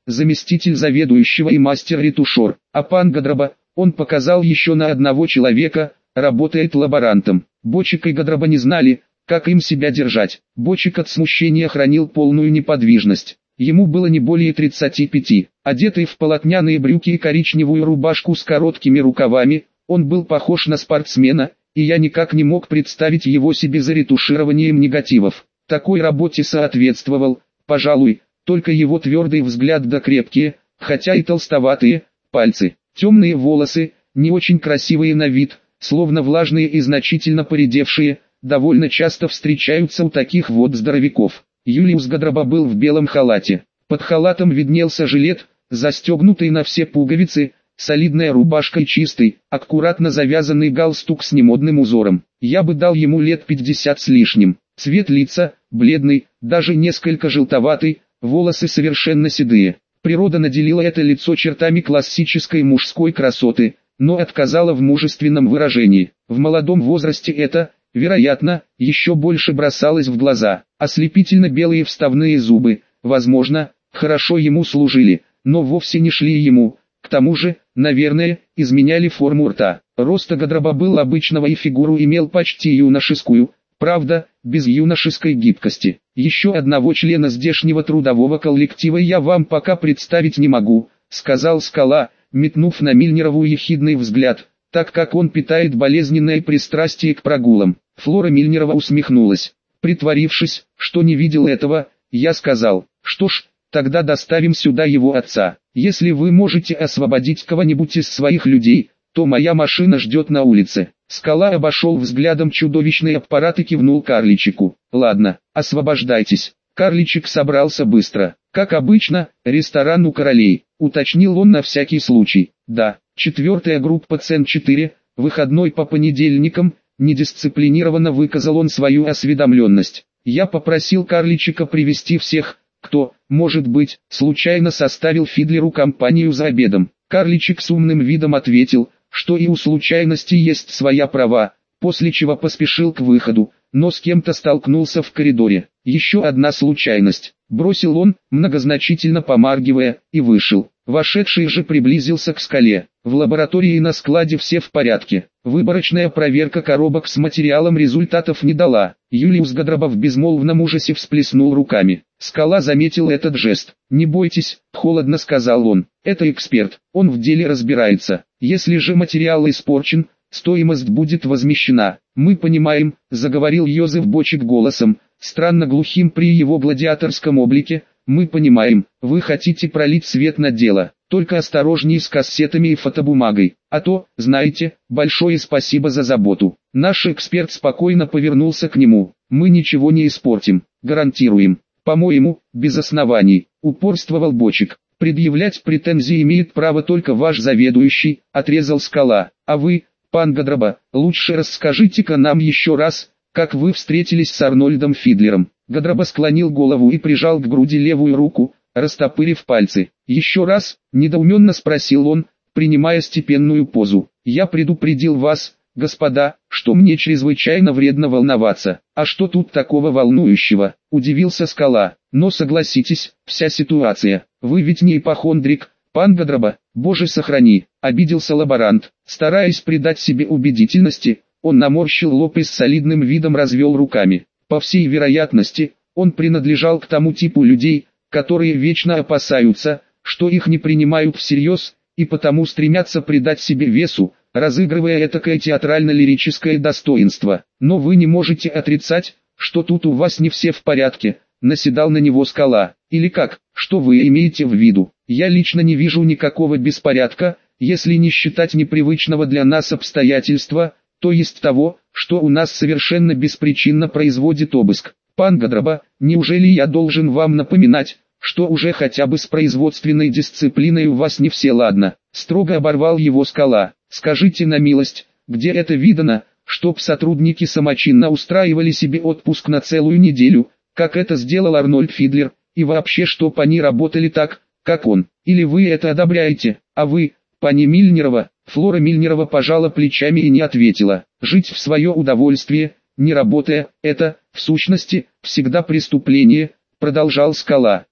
заместитель заведующего и мастер-ретушер. А пан Гадраба, он показал еще на одного человека, работает лаборантом. Бочек и Гадраба не знали, как им себя держать. Бочек от смущения хранил полную неподвижность. Ему было не более 35. Одетый в полотняные брюки и коричневую рубашку с короткими рукавами, он был похож на спортсмена, и я никак не мог представить его себе за ретушированием негативов. Такой работе соответствовал, пожалуй, только его твердый взгляд да крепкие, хотя и толстоватые, пальцы. Темные волосы, не очень красивые на вид, словно влажные и значительно поредевшие, довольно часто встречаются у таких вот здоровяков. Юлиус Гадраба был в белом халате. Под халатом виднелся жилет, застегнутый на все пуговицы, солидная рубашка и чистый, аккуратно завязанный галстук с немодным узором. Я бы дал ему лет 50 с лишним. Цвет лица, бледный, даже несколько желтоватый, волосы совершенно седые. Природа наделила это лицо чертами классической мужской красоты, но отказала в мужественном выражении. В молодом возрасте это, вероятно, еще больше бросалось в глаза. Ослепительно белые вставные зубы, возможно, хорошо ему служили, но вовсе не шли ему. К тому же, наверное, изменяли форму рта. Рост Гадраба был обычного и фигуру имел почти юношескую, правда, без юношеской гибкости. Еще одного члена здешнего трудового коллектива я вам пока представить не могу, сказал Скала, метнув на Мильнерову ехидный взгляд, так как он питает болезненное пристрастие к прогулам. Флора Мильнерова усмехнулась. Притворившись, что не видел этого, я сказал, что ж, тогда доставим сюда его отца. Если вы можете освободить кого-нибудь из своих людей, то моя машина ждет на улице. Скала обошел взглядом чудовищный аппарат и кивнул карличику. Ладно, освобождайтесь. Карличик собрался быстро. Как обычно, ресторан у королей, уточнил он на всякий случай. Да, 4-я группа ЦЕН-4, выходной по понедельникам, недисциплинированно выказал он свою осведомленность. Я попросил карличика привести всех, кто, может быть, случайно составил Фидлеру компанию за обедом. Карличик с умным видом ответил, что и у случайности есть своя права, после чего поспешил к выходу, но с кем-то столкнулся в коридоре. Еще одна случайность, бросил он, многозначительно помаргивая, и вышел. Вошедший же приблизился к Скале. В лаборатории и на складе все в порядке. Выборочная проверка коробок с материалом результатов не дала. Юлиус Гадраба в безмолвном ужасе всплеснул руками. Скала заметил этот жест. «Не бойтесь», — холодно сказал он. «Это эксперт, он в деле разбирается. Если же материал испорчен, стоимость будет возмещена». «Мы понимаем», — заговорил Йозеф Бочек голосом, странно глухим при его гладиаторском облике. «Мы понимаем, вы хотите пролить свет на дело, только осторожней с кассетами и фотобумагой, а то, знаете, большое спасибо за заботу». Наш эксперт спокойно повернулся к нему. «Мы ничего не испортим, гарантируем». «По-моему, без оснований», — упорствовал Бочек. «Предъявлять претензии имеет право только ваш заведующий», — отрезал Скала. «А вы, пан Гадраба, лучше расскажите-ка нам еще раз, как вы встретились с Арнольдом Фидлером». Гадраба склонил голову и прижал к груди левую руку, растопырив пальцы. «Еще раз?» – недоуменно спросил он, принимая степенную позу. «Я предупредил вас, господа, что мне чрезвычайно вредно волноваться». «А что тут такого волнующего?» – удивился Скала. «Но согласитесь, вся ситуация. Вы ведь не ипохондрик, пан Гадраба, боже сохрани», – обиделся лаборант. Стараясь придать себе убедительности, он наморщил лоб и с солидным видом развел руками. По всей вероятности, он принадлежал к тому типу людей, которые вечно опасаются, что их не принимают всерьез, и потому стремятся придать себе весу, разыгрывая этакое театрально-лирическое достоинство. «Но вы не можете отрицать, что тут у вас не все в порядке», — наседал на него Скала. «Или как, что вы имеете в виду? Я лично не вижу никакого беспорядка, если не считать непривычного для нас обстоятельства, то есть того, что у нас совершенно беспричинно производит обыск. Пан Гадраба, неужели я должен вам напоминать, что уже хотя бы с производственной дисциплиной у вас не все ладно?» Строго оборвал его Скала. «Скажите на милость, где это видано, чтоб сотрудники самочинно устраивали себе отпуск на целую неделю, как это сделал Арнольд Фидлер, и вообще чтоб они работали так, как он? Или вы это одобряете, а вы, пани Мильнерова?» Флора Мильнерова пожала плечами и не ответила. «Жить в свое удовольствие, не работая, это, в сущности, всегда преступление», продолжал Скала.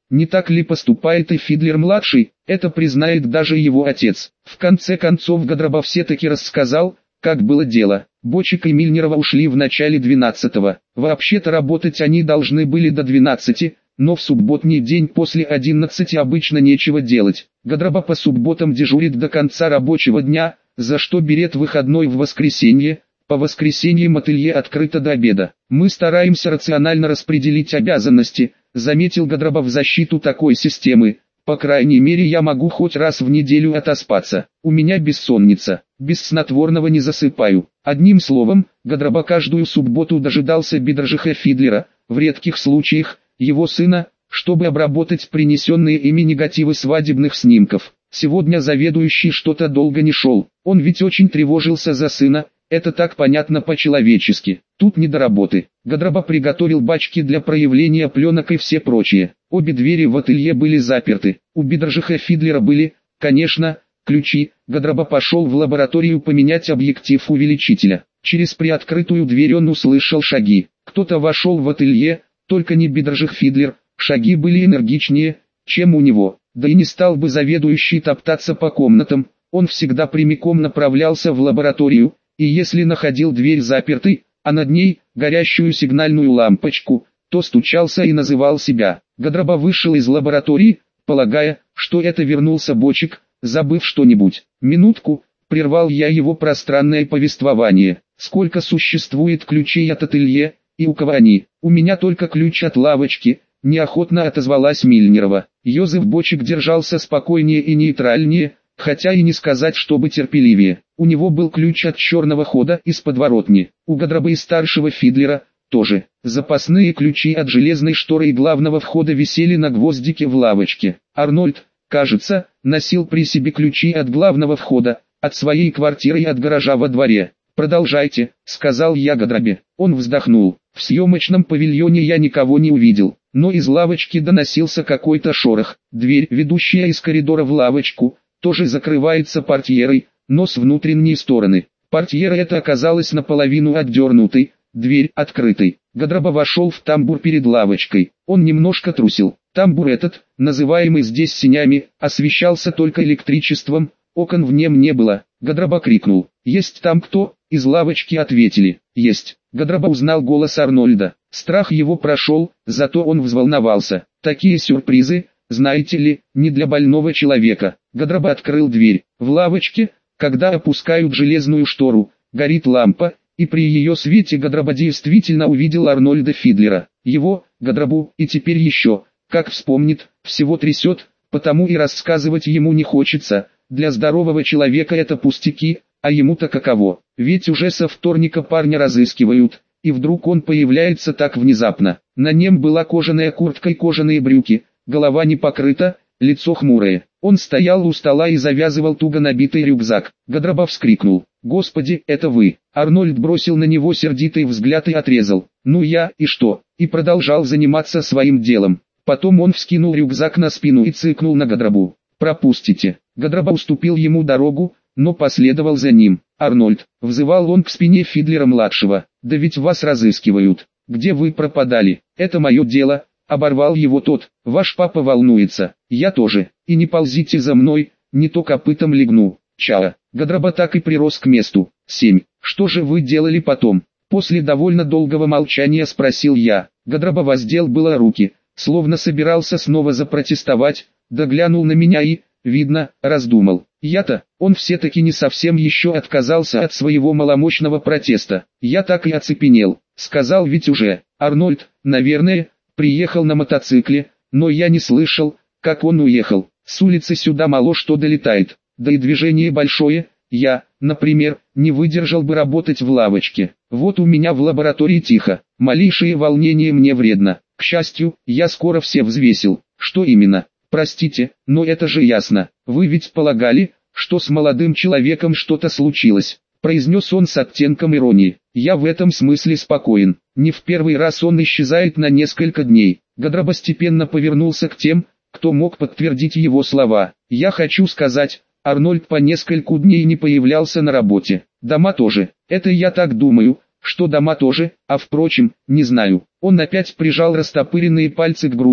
Не так ли поступает и Фидлер-младший? Это признает даже его отец. В конце концов Гадраба все-таки рассказал, как было дело. Бочек и Мильнерова ушли в начале 12-го. Вообще-то работать они должны были до 12, но в субботний день после 11 обычно нечего делать. Гадраба по субботам дежурит до конца рабочего дня, за что берет выходной в воскресенье. По воскресеньям ателье открыто до обеда. Мы стараемся рационально распределить обязанности, заметил Гадраба в защиту такой системы. По крайней мере я могу хоть раз в неделю отоспаться. У меня бессонница, без снотворного не засыпаю. Одним словом, Гадраба каждую субботу дожидался Бидржиха Фидлера, в редких случаях, его сына, чтобы обработать принесенные ими негативы свадебных снимков. Сегодня заведующий что-то долго не шел, он ведь очень тревожился за сына. Это так понятно по-человечески. Тут не до работы. Гадраба приготовил бачки для проявления пленок и все прочее. Обе двери в ателье были заперты. У Бидржиха Фидлера были, конечно, ключи. Гадраба пошел в лабораторию поменять объектив увеличителя. Через приоткрытую дверь он услышал шаги. Кто-то вошел в ателье, только не Бидржих Фидлер. Шаги были энергичнее, чем у него. Да и не стал бы заведующий топтаться по комнатам. Он всегда прямиком направлялся в лабораторию. И если находил дверь запертой, а над ней горящую сигнальную лампочку, то стучался и называл себя. Гадраба вышел из лаборатории, полагая, что это вернулся Бочек, забыв что-нибудь. Минутку, прервал я его пространное повествование. Сколько существует ключей от ателье, и у кого они? У меня только ключ от лавочки, неохотно отозвалась Мильнерова. Йозеф Бочек держался спокойнее и нейтральнее, хотя и не сказать, чтобы терпеливее. У него был ключ от черного хода из подворотни. У Гадрабы и старшего Фидлера тоже. Запасные ключи от железной шторы и главного входа висели на гвоздике в лавочке. Арнольд, кажется, носил при себе ключи от главного входа, от своей квартиры и от гаража во дворе. «Продолжайте», — сказал я Гадрабе. Он вздохнул. В съемочном павильоне я никого не увидел, но из лавочки доносился какой-то шорох. Дверь, ведущая из коридора в лавочку, тоже закрывается портьерой, но с внутренней стороны. Портьера эта оказалась наполовину отдернутой, дверь открытой. Гадраба вошел в тамбур перед лавочкой. Он немножко трусил. Тамбур этот, называемый здесь сенями, освещался только электричеством, окон в нем не было. Гадраба крикнул: «Есть там кто?» Из лавочки ответили: «Есть». Гадраба узнал голос Арнольда. Страх его прошел, зато он взволновался. Такие сюрпризы, знаете ли, не для больного человека. Гадраба открыл дверь. В лавочке, когда опускают железную штору, горит лампа, и при ее свете Гадраба действительно увидел Арнольда Фидлера. Его, Гадрабу, и теперь еще, как вспомнит, всего трясет, потому и рассказывать ему не хочется. Для здорового человека это пустяки, а ему-то каково, ведь уже со вторника парня разыскивают, и вдруг он появляется так внезапно. На нем была кожаная куртка и кожаные брюки, голова не покрыта, лицо хмурое. Он стоял у стола и завязывал туго набитый рюкзак. Гадраба вскрикнул: «Господи, это вы!» Арнольд бросил на него сердитый взгляд и отрезал: «Ну я, и что?» И продолжал заниматься своим делом. Потом он вскинул рюкзак на спину и цыкнул на Гадрабу: «Пропустите». Гадраба уступил ему дорогу, но последовал за ним. «Арнольд», — взывал он к спине Фидлера-младшего, — «да ведь вас разыскивают. Где вы пропадали?» «Это мое дело», — оборвал его тот. «Ваш папа волнуется, я тоже, и не ползите за мной, не то копытом легну». Чао. Гадраба так и прирос к месту. 7. «Что же вы делали потом?» После довольно долгого молчания спросил я. Гадраба воздел было руки, словно собирался снова запротестовать, да глянул на меня и, видно, раздумал. Я-то, он все-таки не совсем еще отказался от своего маломощного протеста. Я так и оцепенел. Сказал ведь уже: «Арнольд, наверное, приехал на мотоцикле, но я не слышал, как он уехал. С улицы сюда мало что долетает, да и движение большое. Я, например, не выдержал бы работать в лавочке. Вот у меня в лаборатории тихо, малейшее волнение мне вредно. К счастью, я скоро все взвесил». «Что именно?» «Простите, но это же ясно. Вы ведь полагали, что с молодым человеком что-то случилось», произнес он с оттенком иронии. «Я в этом смысле спокоен. Не в первый раз он исчезает на несколько дней». Гадраба постепенно повернулся к тем, кто мог подтвердить его слова. «Я хочу сказать, Арнольд по нескольку дней не появлялся на работе. Дома тоже. Это я так думаю, что дома тоже, а впрочем, не знаю». Он опять прижал растопыренные пальцы к груди,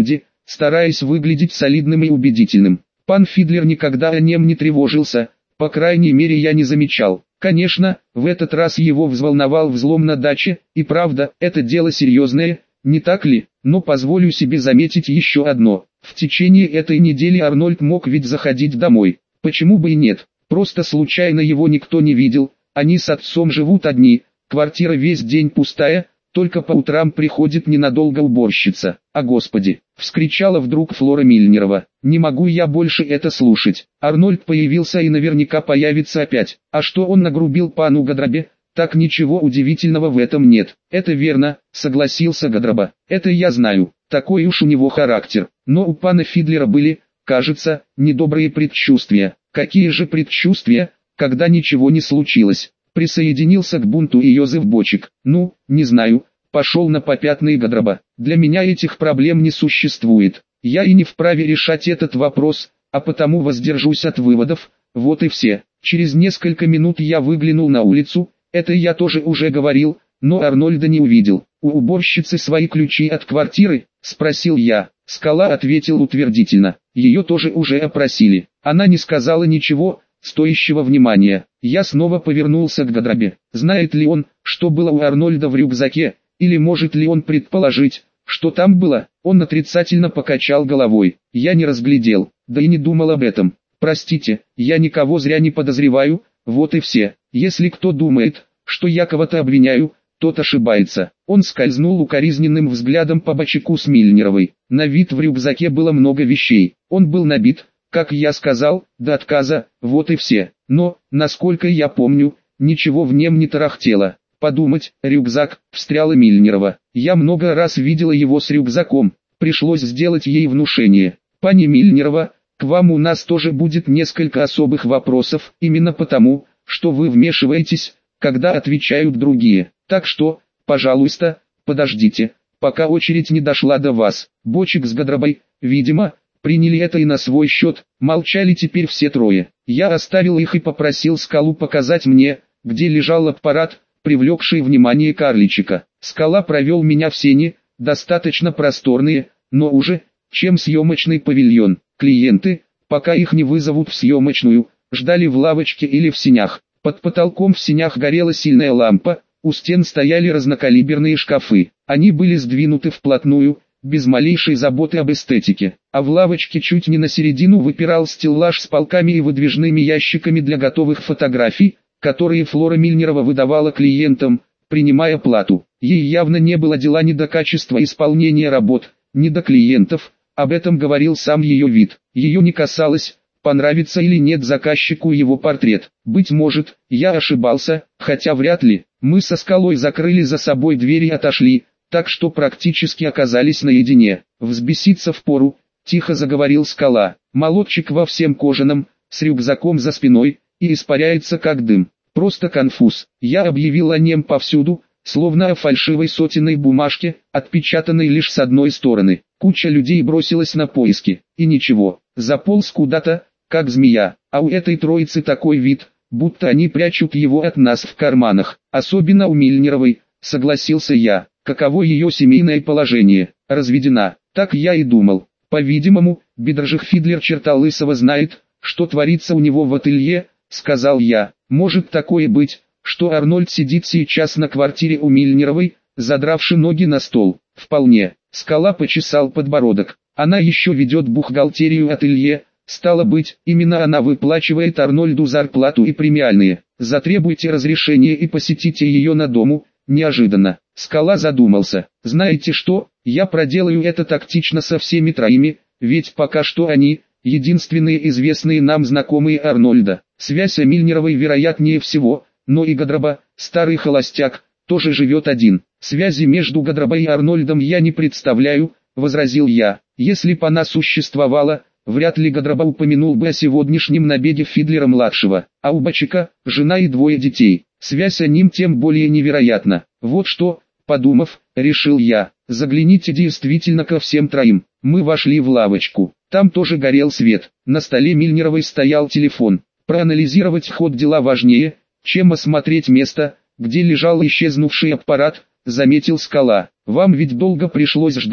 стараясь выглядеть солидным и убедительным. Пан Фидлер никогда о нем не тревожился, по крайней мере я не замечал. Конечно, в этот раз его взволновал взлом на даче, и правда, это дело серьезное, не так ли? Но позволю себе заметить еще одно. В течение этой недели Арнольд мог ведь заходить домой. Почему бы и нет? Просто случайно его никто не видел, они с отцом живут одни, квартира весь день пустая, только по утрам приходит ненадолго уборщица. «А господи!» — вскричала вдруг Флора Мильнерова. «Не могу я больше это слушать. Арнольд появился и наверняка появится опять. А что он нагрубил пану Гадробе? Так ничего удивительного в этом нет». «Это верно», — согласился Гадроба. «Это я знаю, такой уж у него характер. Но у пана Фидлера были, кажется, недобрые предчувствия». «Какие же предчувствия, когда ничего не случилось?» Присоединился к бунту и Йозеф Бочек. «Ну, не знаю», — пошел на попятные Гадроба. «Для меня этих проблем не существует. Я и не вправе решать этот вопрос, а потому воздержусь от выводов, вот и все». Через несколько минут я выглянул на улицу, это я тоже уже говорил, но Арнольда не увидел. «У уборщицы свои ключи от квартиры?» — спросил я. Скала ответил утвердительно. Ее тоже уже опросили. Она не сказала ничего стоящего внимания. Я снова повернулся к Гадробе. Знает ли он, что было у Арнольда в рюкзаке, или может ли он предположить, что там было? Он отрицательно покачал головой. Я не разглядел, да и не думал об этом. Простите, я никого зря не подозреваю, вот и все. Если кто думает, что я кого-то обвиняю, тот ошибается. Он скользнул укоризненным взглядом по Бочеку с Мильнеровой. На вид в рюкзаке было много вещей. Он был набит, как я сказал, до отказа, вот и все. Но, насколько я помню, ничего в нем не тарахтело. Подумать, рюкзак, встряла Мильнерова. Я много раз видела его с рюкзаком. Пришлось сделать ей внушение. Пани Мильнерова, к вам у нас тоже будет несколько особых вопросов, именно потому, что вы вмешиваетесь, когда отвечают другие. Так что, пожалуйста, подождите, пока очередь не дошла до вас. Бочек с Гадробой, видимо, приняли это и на свой счет, молчали теперь все трое. Я оставил их и попросил Скалу показать мне, где лежал аппарат, привлекший внимание карличика. Скала провел меня в сени, достаточно просторные, но уже, чем съемочный павильон. Клиенты, пока их не вызовут в съемочную, ждали в лавочке или в сенях. Под потолком в сенях горела сильная лампа, у стен стояли разнокалиберные шкафы. Они были сдвинуты вплотную, без малейшей заботы об эстетике. А в лавочке чуть не на середину выпирал стеллаж с полками и выдвижными ящиками для готовых фотографий, которые Флора Мильнерова выдавала клиентам, принимая плату. Ей явно не было дела ни до качества исполнения работ, ни до клиентов, об этом говорил сам ее вид. Ее не касалось, понравится или нет заказчику его портрет. Быть может, я ошибался, хотя вряд ли. Мы со Скалой закрыли за собой дверь и отошли, так что практически оказались наедине. Взбеситься впору, тихо заговорил Скала. Молодчик во всем кожаном, с рюкзаком за спиной, и испаряется как дым. Просто конфуз. Я объявил о нем повсюду, словно о фальшивой сотенной бумажке, отпечатанной лишь с одной стороны. Куча людей бросилась на поиски. И ничего, заполз куда-то, как змея. А у этой троицы такой вид, будто они прячут его от нас в карманах. Особенно у Мильнеровой, согласился я. Каково ее семейное положение? Разведена. Так я и думал. По-видимому, бедрожих Фидлер черта лысого знает, что творится у него в ателье, сказал я. Может такое быть, что Арнольд сидит сейчас на квартире у Мильнеровой, задравши ноги на стол? Вполне. Скала почесал подбородок. Она еще ведет бухгалтерию ателье, стало быть, именно она выплачивает Арнольду зарплату и премиальные. Затребуйте разрешение и посетите ее на дому. Неожиданно. Скала задумался. Знаете что, я проделаю это тактично со всеми троими, ведь пока что они, единственные известные нам знакомые Арнольда. Связь о Мильнеровой вероятнее всего, но и Гадроба, старый холостяк, тоже живет один. Связи между Гадробой и Арнольдом я не представляю, возразил я. Если бы она существовала, вряд ли Гадроба упомянул бы о сегодняшнем набеге Фидлера-младшего, а у Бочека жена и двое детей. Связь о ним тем более невероятна. Вот что, подумав, решил я, загляните действительно ко всем троим. Мы вошли в лавочку. Там тоже горел свет. На столе Мильнеровой стоял телефон. Проанализировать ход дела важнее, чем осмотреть место, где лежал исчезнувший аппарат, заметил Скала. Вам ведь долго пришлось ждать,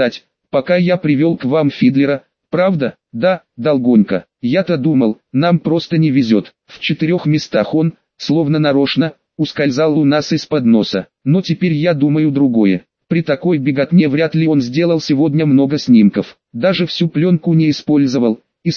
пока я привел к вам Фидлера. Правда? Да, долгонько. Я-то думал, нам просто не везет. В 4 местах он, словно нарочно, ускользал у нас из-под носа. Но теперь я думаю другое. При такой беготне вряд ли он сделал сегодня много снимков. Даже всю пленку не использовал. Из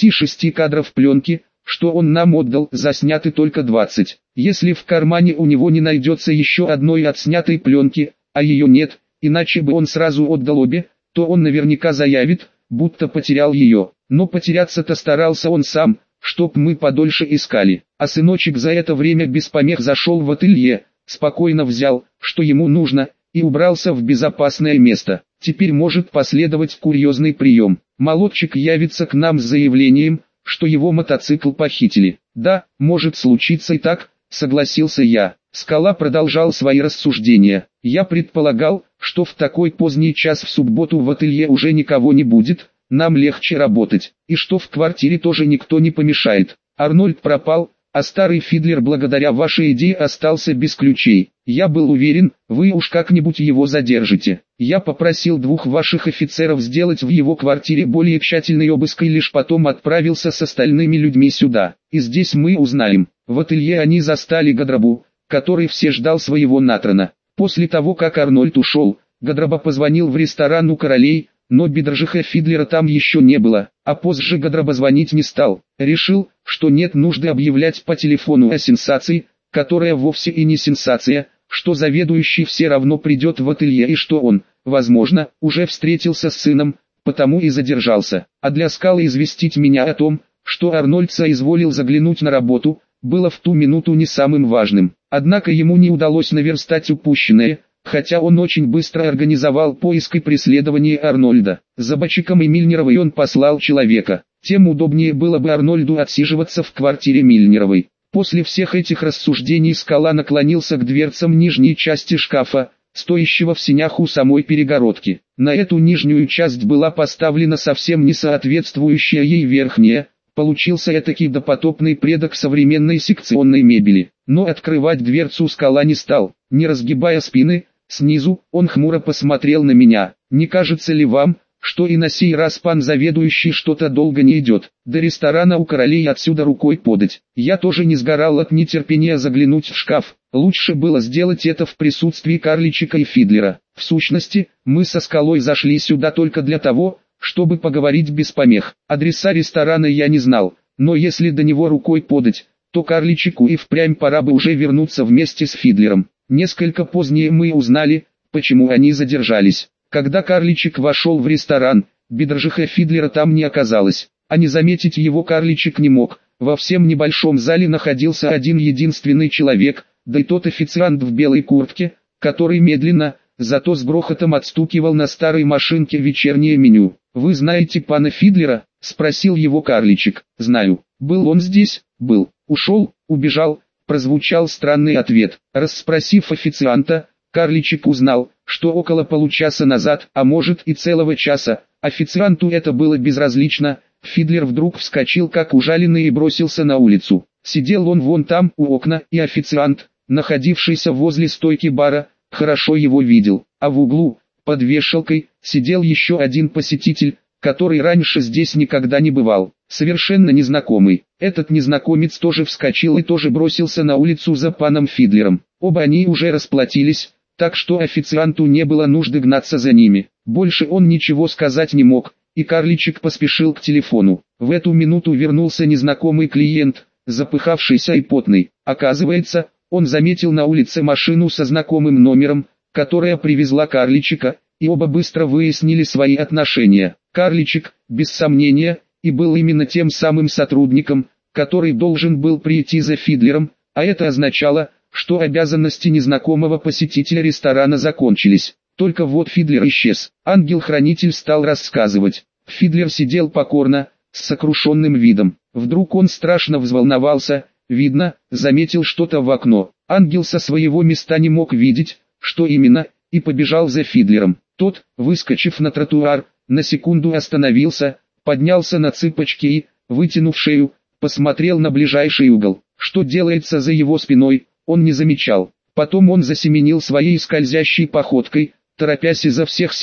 36 кадров пленки, что он нам отдал, засняты только 20. Если в кармане у него не найдется еще одной отснятой пленки, а ее нет, иначе бы он сразу отдал обе, то он наверняка заявит, будто потерял ее. Но потеряться-то старался он сам, чтоб мы подольше искали. А сыночек за это время без помех зашел в ателье, спокойно взял, что ему нужно, и убрался в безопасное место. Теперь может последовать курьезный прием. Молодчик явится к нам с заявлением, что его мотоцикл похитили. Да, может случиться и так, согласился я. Скала продолжал свои рассуждения. Я предполагал, что в такой поздний час в субботу в ателье уже никого не будет, нам легче работать, и что в квартире тоже никто не помешает. Арнольд пропал, а старый Фидлер благодаря вашей идее остался без ключей. Я был уверен, вы уж как-нибудь его задержите. Я попросил 2 ваших офицеров сделать в его квартире более тщательный обыск и лишь потом отправился с остальными людьми сюда. И здесь мы узнаем. В ателье они застали Гадробу, который все ждал своего Натрона. После того как Арнольд ушел, Гадроба позвонил в ресторан у Королей, но Бедржиха Фидлера там еще не было, а позже Гадроба звонить не стал. Решил, что нет нужды объявлять по телефону о сенсации, которая вовсе и не сенсация, что заведующий все равно придет в ателье и что он, возможно, уже встретился с сыном, потому и задержался. А для Скалы известить меня о том, что Арнольд соизволил заглянуть на работу, было в ту минуту не самым важным. Однако ему не удалось наверстать упущенное, хотя он очень быстро организовал поиск и преследование Арнольда. За Бочиком и Мильнеровой он послал человека, тем удобнее было бы Арнольду отсиживаться в квартире Мильнеровой. После всех этих рассуждений Скала наклонился к дверцам нижней части шкафа, стоящего в сенях у самой перегородки. На эту нижнюю часть была поставлена совсем не соответствующая ей верхняя, получился этакий допотопный предок современной секционной мебели. Но открывать дверцу Скала не стал, не разгибая спины. Снизу он хмуро посмотрел на меня. «Не кажется ли вам, что и на сей раз пан заведующий что-то долго не идет? До ресторана у Королей отсюда рукой подать». Я тоже не сгорал от нетерпения заглянуть в шкаф. Лучше было сделать это в присутствии Карличика и Фидлера. В сущности, мы со Скалой зашли сюда только для того, чтобы поговорить без помех. Адреса ресторана я не знал, но если до него рукой подать, то Карличику и впрямь пора бы уже вернуться вместе с Фидлером. Несколько позднее мы узнали, почему они задержались. Когда Карличик вошел в ресторан, Бедржиха Фидлера там не оказалось, а не заметить его Карличик не мог. Во всем небольшом зале находился один единственный человек, да и тот официант в белой куртке, который медленно, зато с грохотом отстукивал на старой машинке вечернее меню. «Вы знаете пана Фидлера?» – спросил его Карличик. «Знаю. Был он здесь?» «Был. Ушел? Убежал?» – прозвучал странный ответ. Расспросив официанта, Карличик узнал, что около получаса назад, а может и целого часа, официанту это было безразлично, Фидлер вдруг вскочил как ужаленный и бросился на улицу. Сидел он вон там у окна, и официант, находившийся возле стойки бара, хорошо его видел, а в углу, под вешалкой, сидел еще один посетитель, который раньше здесь никогда не бывал, совершенно незнакомый. Этот незнакомец тоже вскочил и тоже бросился на улицу за паном Фидлером. Оба они уже расплатились, так что официанту не было нужды гнаться за ними. Больше он ничего сказать не мог, и Карличик поспешил к телефону. В эту минуту вернулся незнакомый клиент, запыхавшийся и потный. Оказывается, он заметил на улице машину со знакомым номером, которая привезла Карличика, и оба быстро выяснили свои отношения. Карличик, без сомнения, и был именно тем самым сотрудником, который должен был прийти за Фидлером, а это означало, что обязанности незнакомого посетителя ресторана закончились. Только вот Фидлер исчез. Ангел-хранитель стал рассказывать. Фидлер сидел покорно, с сокрушенным видом. Вдруг он страшно взволновался, видно, заметил что-то в окно. Ангел со своего места не мог видеть, что именно, и побежал за Фидлером. Тот, выскочив на тротуар, на секунду остановился, поднялся на цыпочки и, вытянув шею, посмотрел на ближайший угол. Что делается за его спиной, он не замечал. Потом он засеменил своей скользящей походкой, торопясь изо всех сил.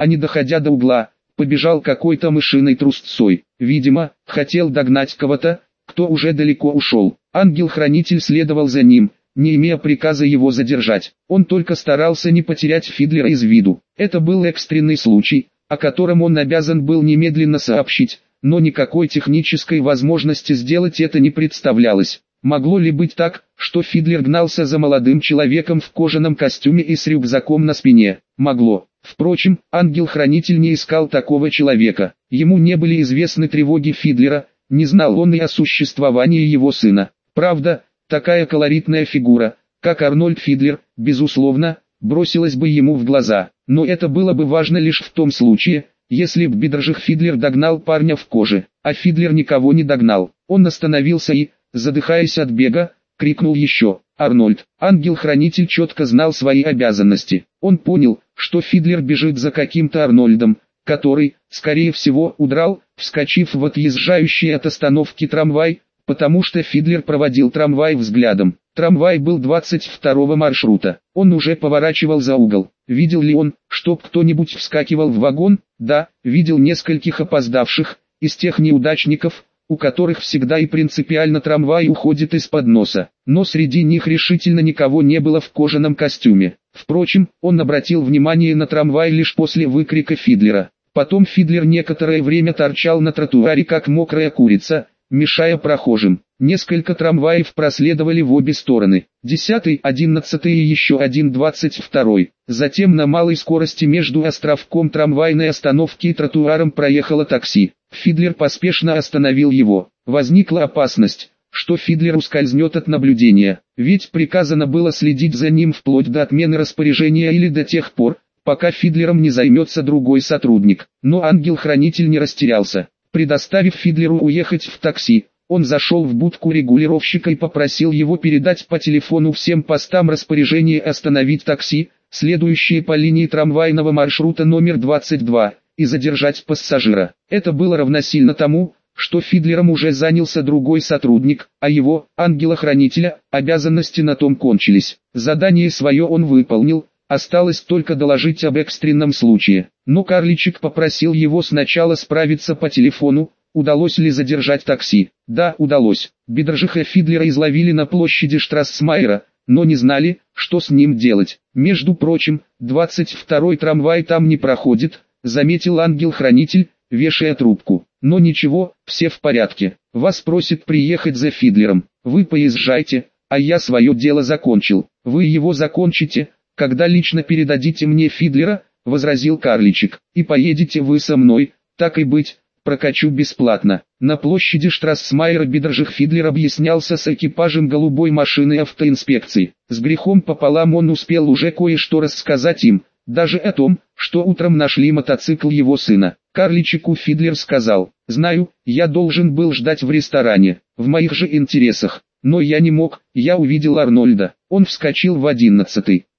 а не доходя до угла, побежал какой-то мышиной трусцой. Видимо, хотел догнать кого-то, кто уже далеко ушел. Ангел-хранитель следовал за ним, не имея приказа его задержать. Он только старался не потерять Фидлера из виду. Это был экстренный случай, о котором он обязан был немедленно сообщить, но никакой технической возможности сделать это не представлялось. Могло ли быть так, что Фидлер гнался за молодым человеком в кожаном костюме и с рюкзаком на спине? Могло. Впрочем, ангел-хранитель не искал такого человека. Ему не были известны тревоги Фидлера, не знал он и о существовании его сына. Правда, такая колоритная фигура, как Арнольд Фидлер, безусловно, бросилась бы ему в глаза. Но это было бы важно лишь в том случае, если б Бидржих Фидлер догнал парня в коже. А Фидлер никого не догнал. Он остановился и, задыхаясь от бега, крикнул еще: «Арнольд!». Ангел-хранитель четко знал свои обязанности. Он понял, что Фидлер бежит за каким-то Арнольдом, который, скорее всего, удрал, вскочив в отъезжающий от остановки трамвай, потому что Фидлер проводил трамвай взглядом. Трамвай был 22-го маршрута. Он уже поворачивал за угол. Видел ли он, чтоб кто-нибудь вскакивал в вагон? Да, видел нескольких опоздавших, из тех неудачников, у которых всегда и принципиально трамвай уходит из-под носа. Но среди них решительно никого не было в кожаном костюме. Впрочем, он обратил внимание на трамвай лишь после выкрика Фидлера. Потом Фидлер некоторое время торчал на тротуаре как мокрая курица, мешая прохожим. Несколько трамваев проследовали в обе стороны. 10-й, 11-й и еще один 22-й. Затем на малой скорости между островком трамвайной остановки и тротуаром проехало такси. Фидлер поспешно остановил его. Возникла опасность, что Фидлер ускользнет от наблюдения, ведь приказано было следить за ним вплоть до отмены распоряжения или до тех пор, пока Фидлером не займется другой сотрудник. Но ангел-хранитель не растерялся. Предоставив Фидлеру уехать в такси, он зашел в будку регулировщика и попросил его передать по телефону всем постам распоряжение остановить такси, следующие по линии трамвайного маршрута номер 22, и задержать пассажира. Это было равносильно тому, что Фидлером уже занялся другой сотрудник, а его, ангела-хранителя, обязанности на том кончились. Задание свое он выполнил, осталось только доложить об экстренном случае. Но карличик попросил его сначала справиться по телефону, удалось ли задержать такси. Да, удалось. Бидржиха Фидлера изловили на площади Штрассмайера, но не знали, что с ним делать. Между прочим, 22-й трамвай там не проходит, заметил ангел-хранитель, вешая трубку. Но ничего, все в порядке. Вас просит приехать за Фидлером. Вы поезжайте, а я свое дело закончил. Вы его закончите, когда лично передадите мне Фидлера, возразил карличик. И поедете вы со мной, так и быть, прокачу бесплатно. На площади Штрассмайера Бидржих Фидлер объяснялся с экипажем голубой машины автоинспекции. С грехом пополам он успел уже кое-что рассказать им, даже о том, что утром нашли мотоцикл его сына. Карличику Фидлер сказал: «Знаю, я должен был ждать в ресторане, в моих же интересах, но я не мог, я увидел Арнольда, он вскочил в 11-й.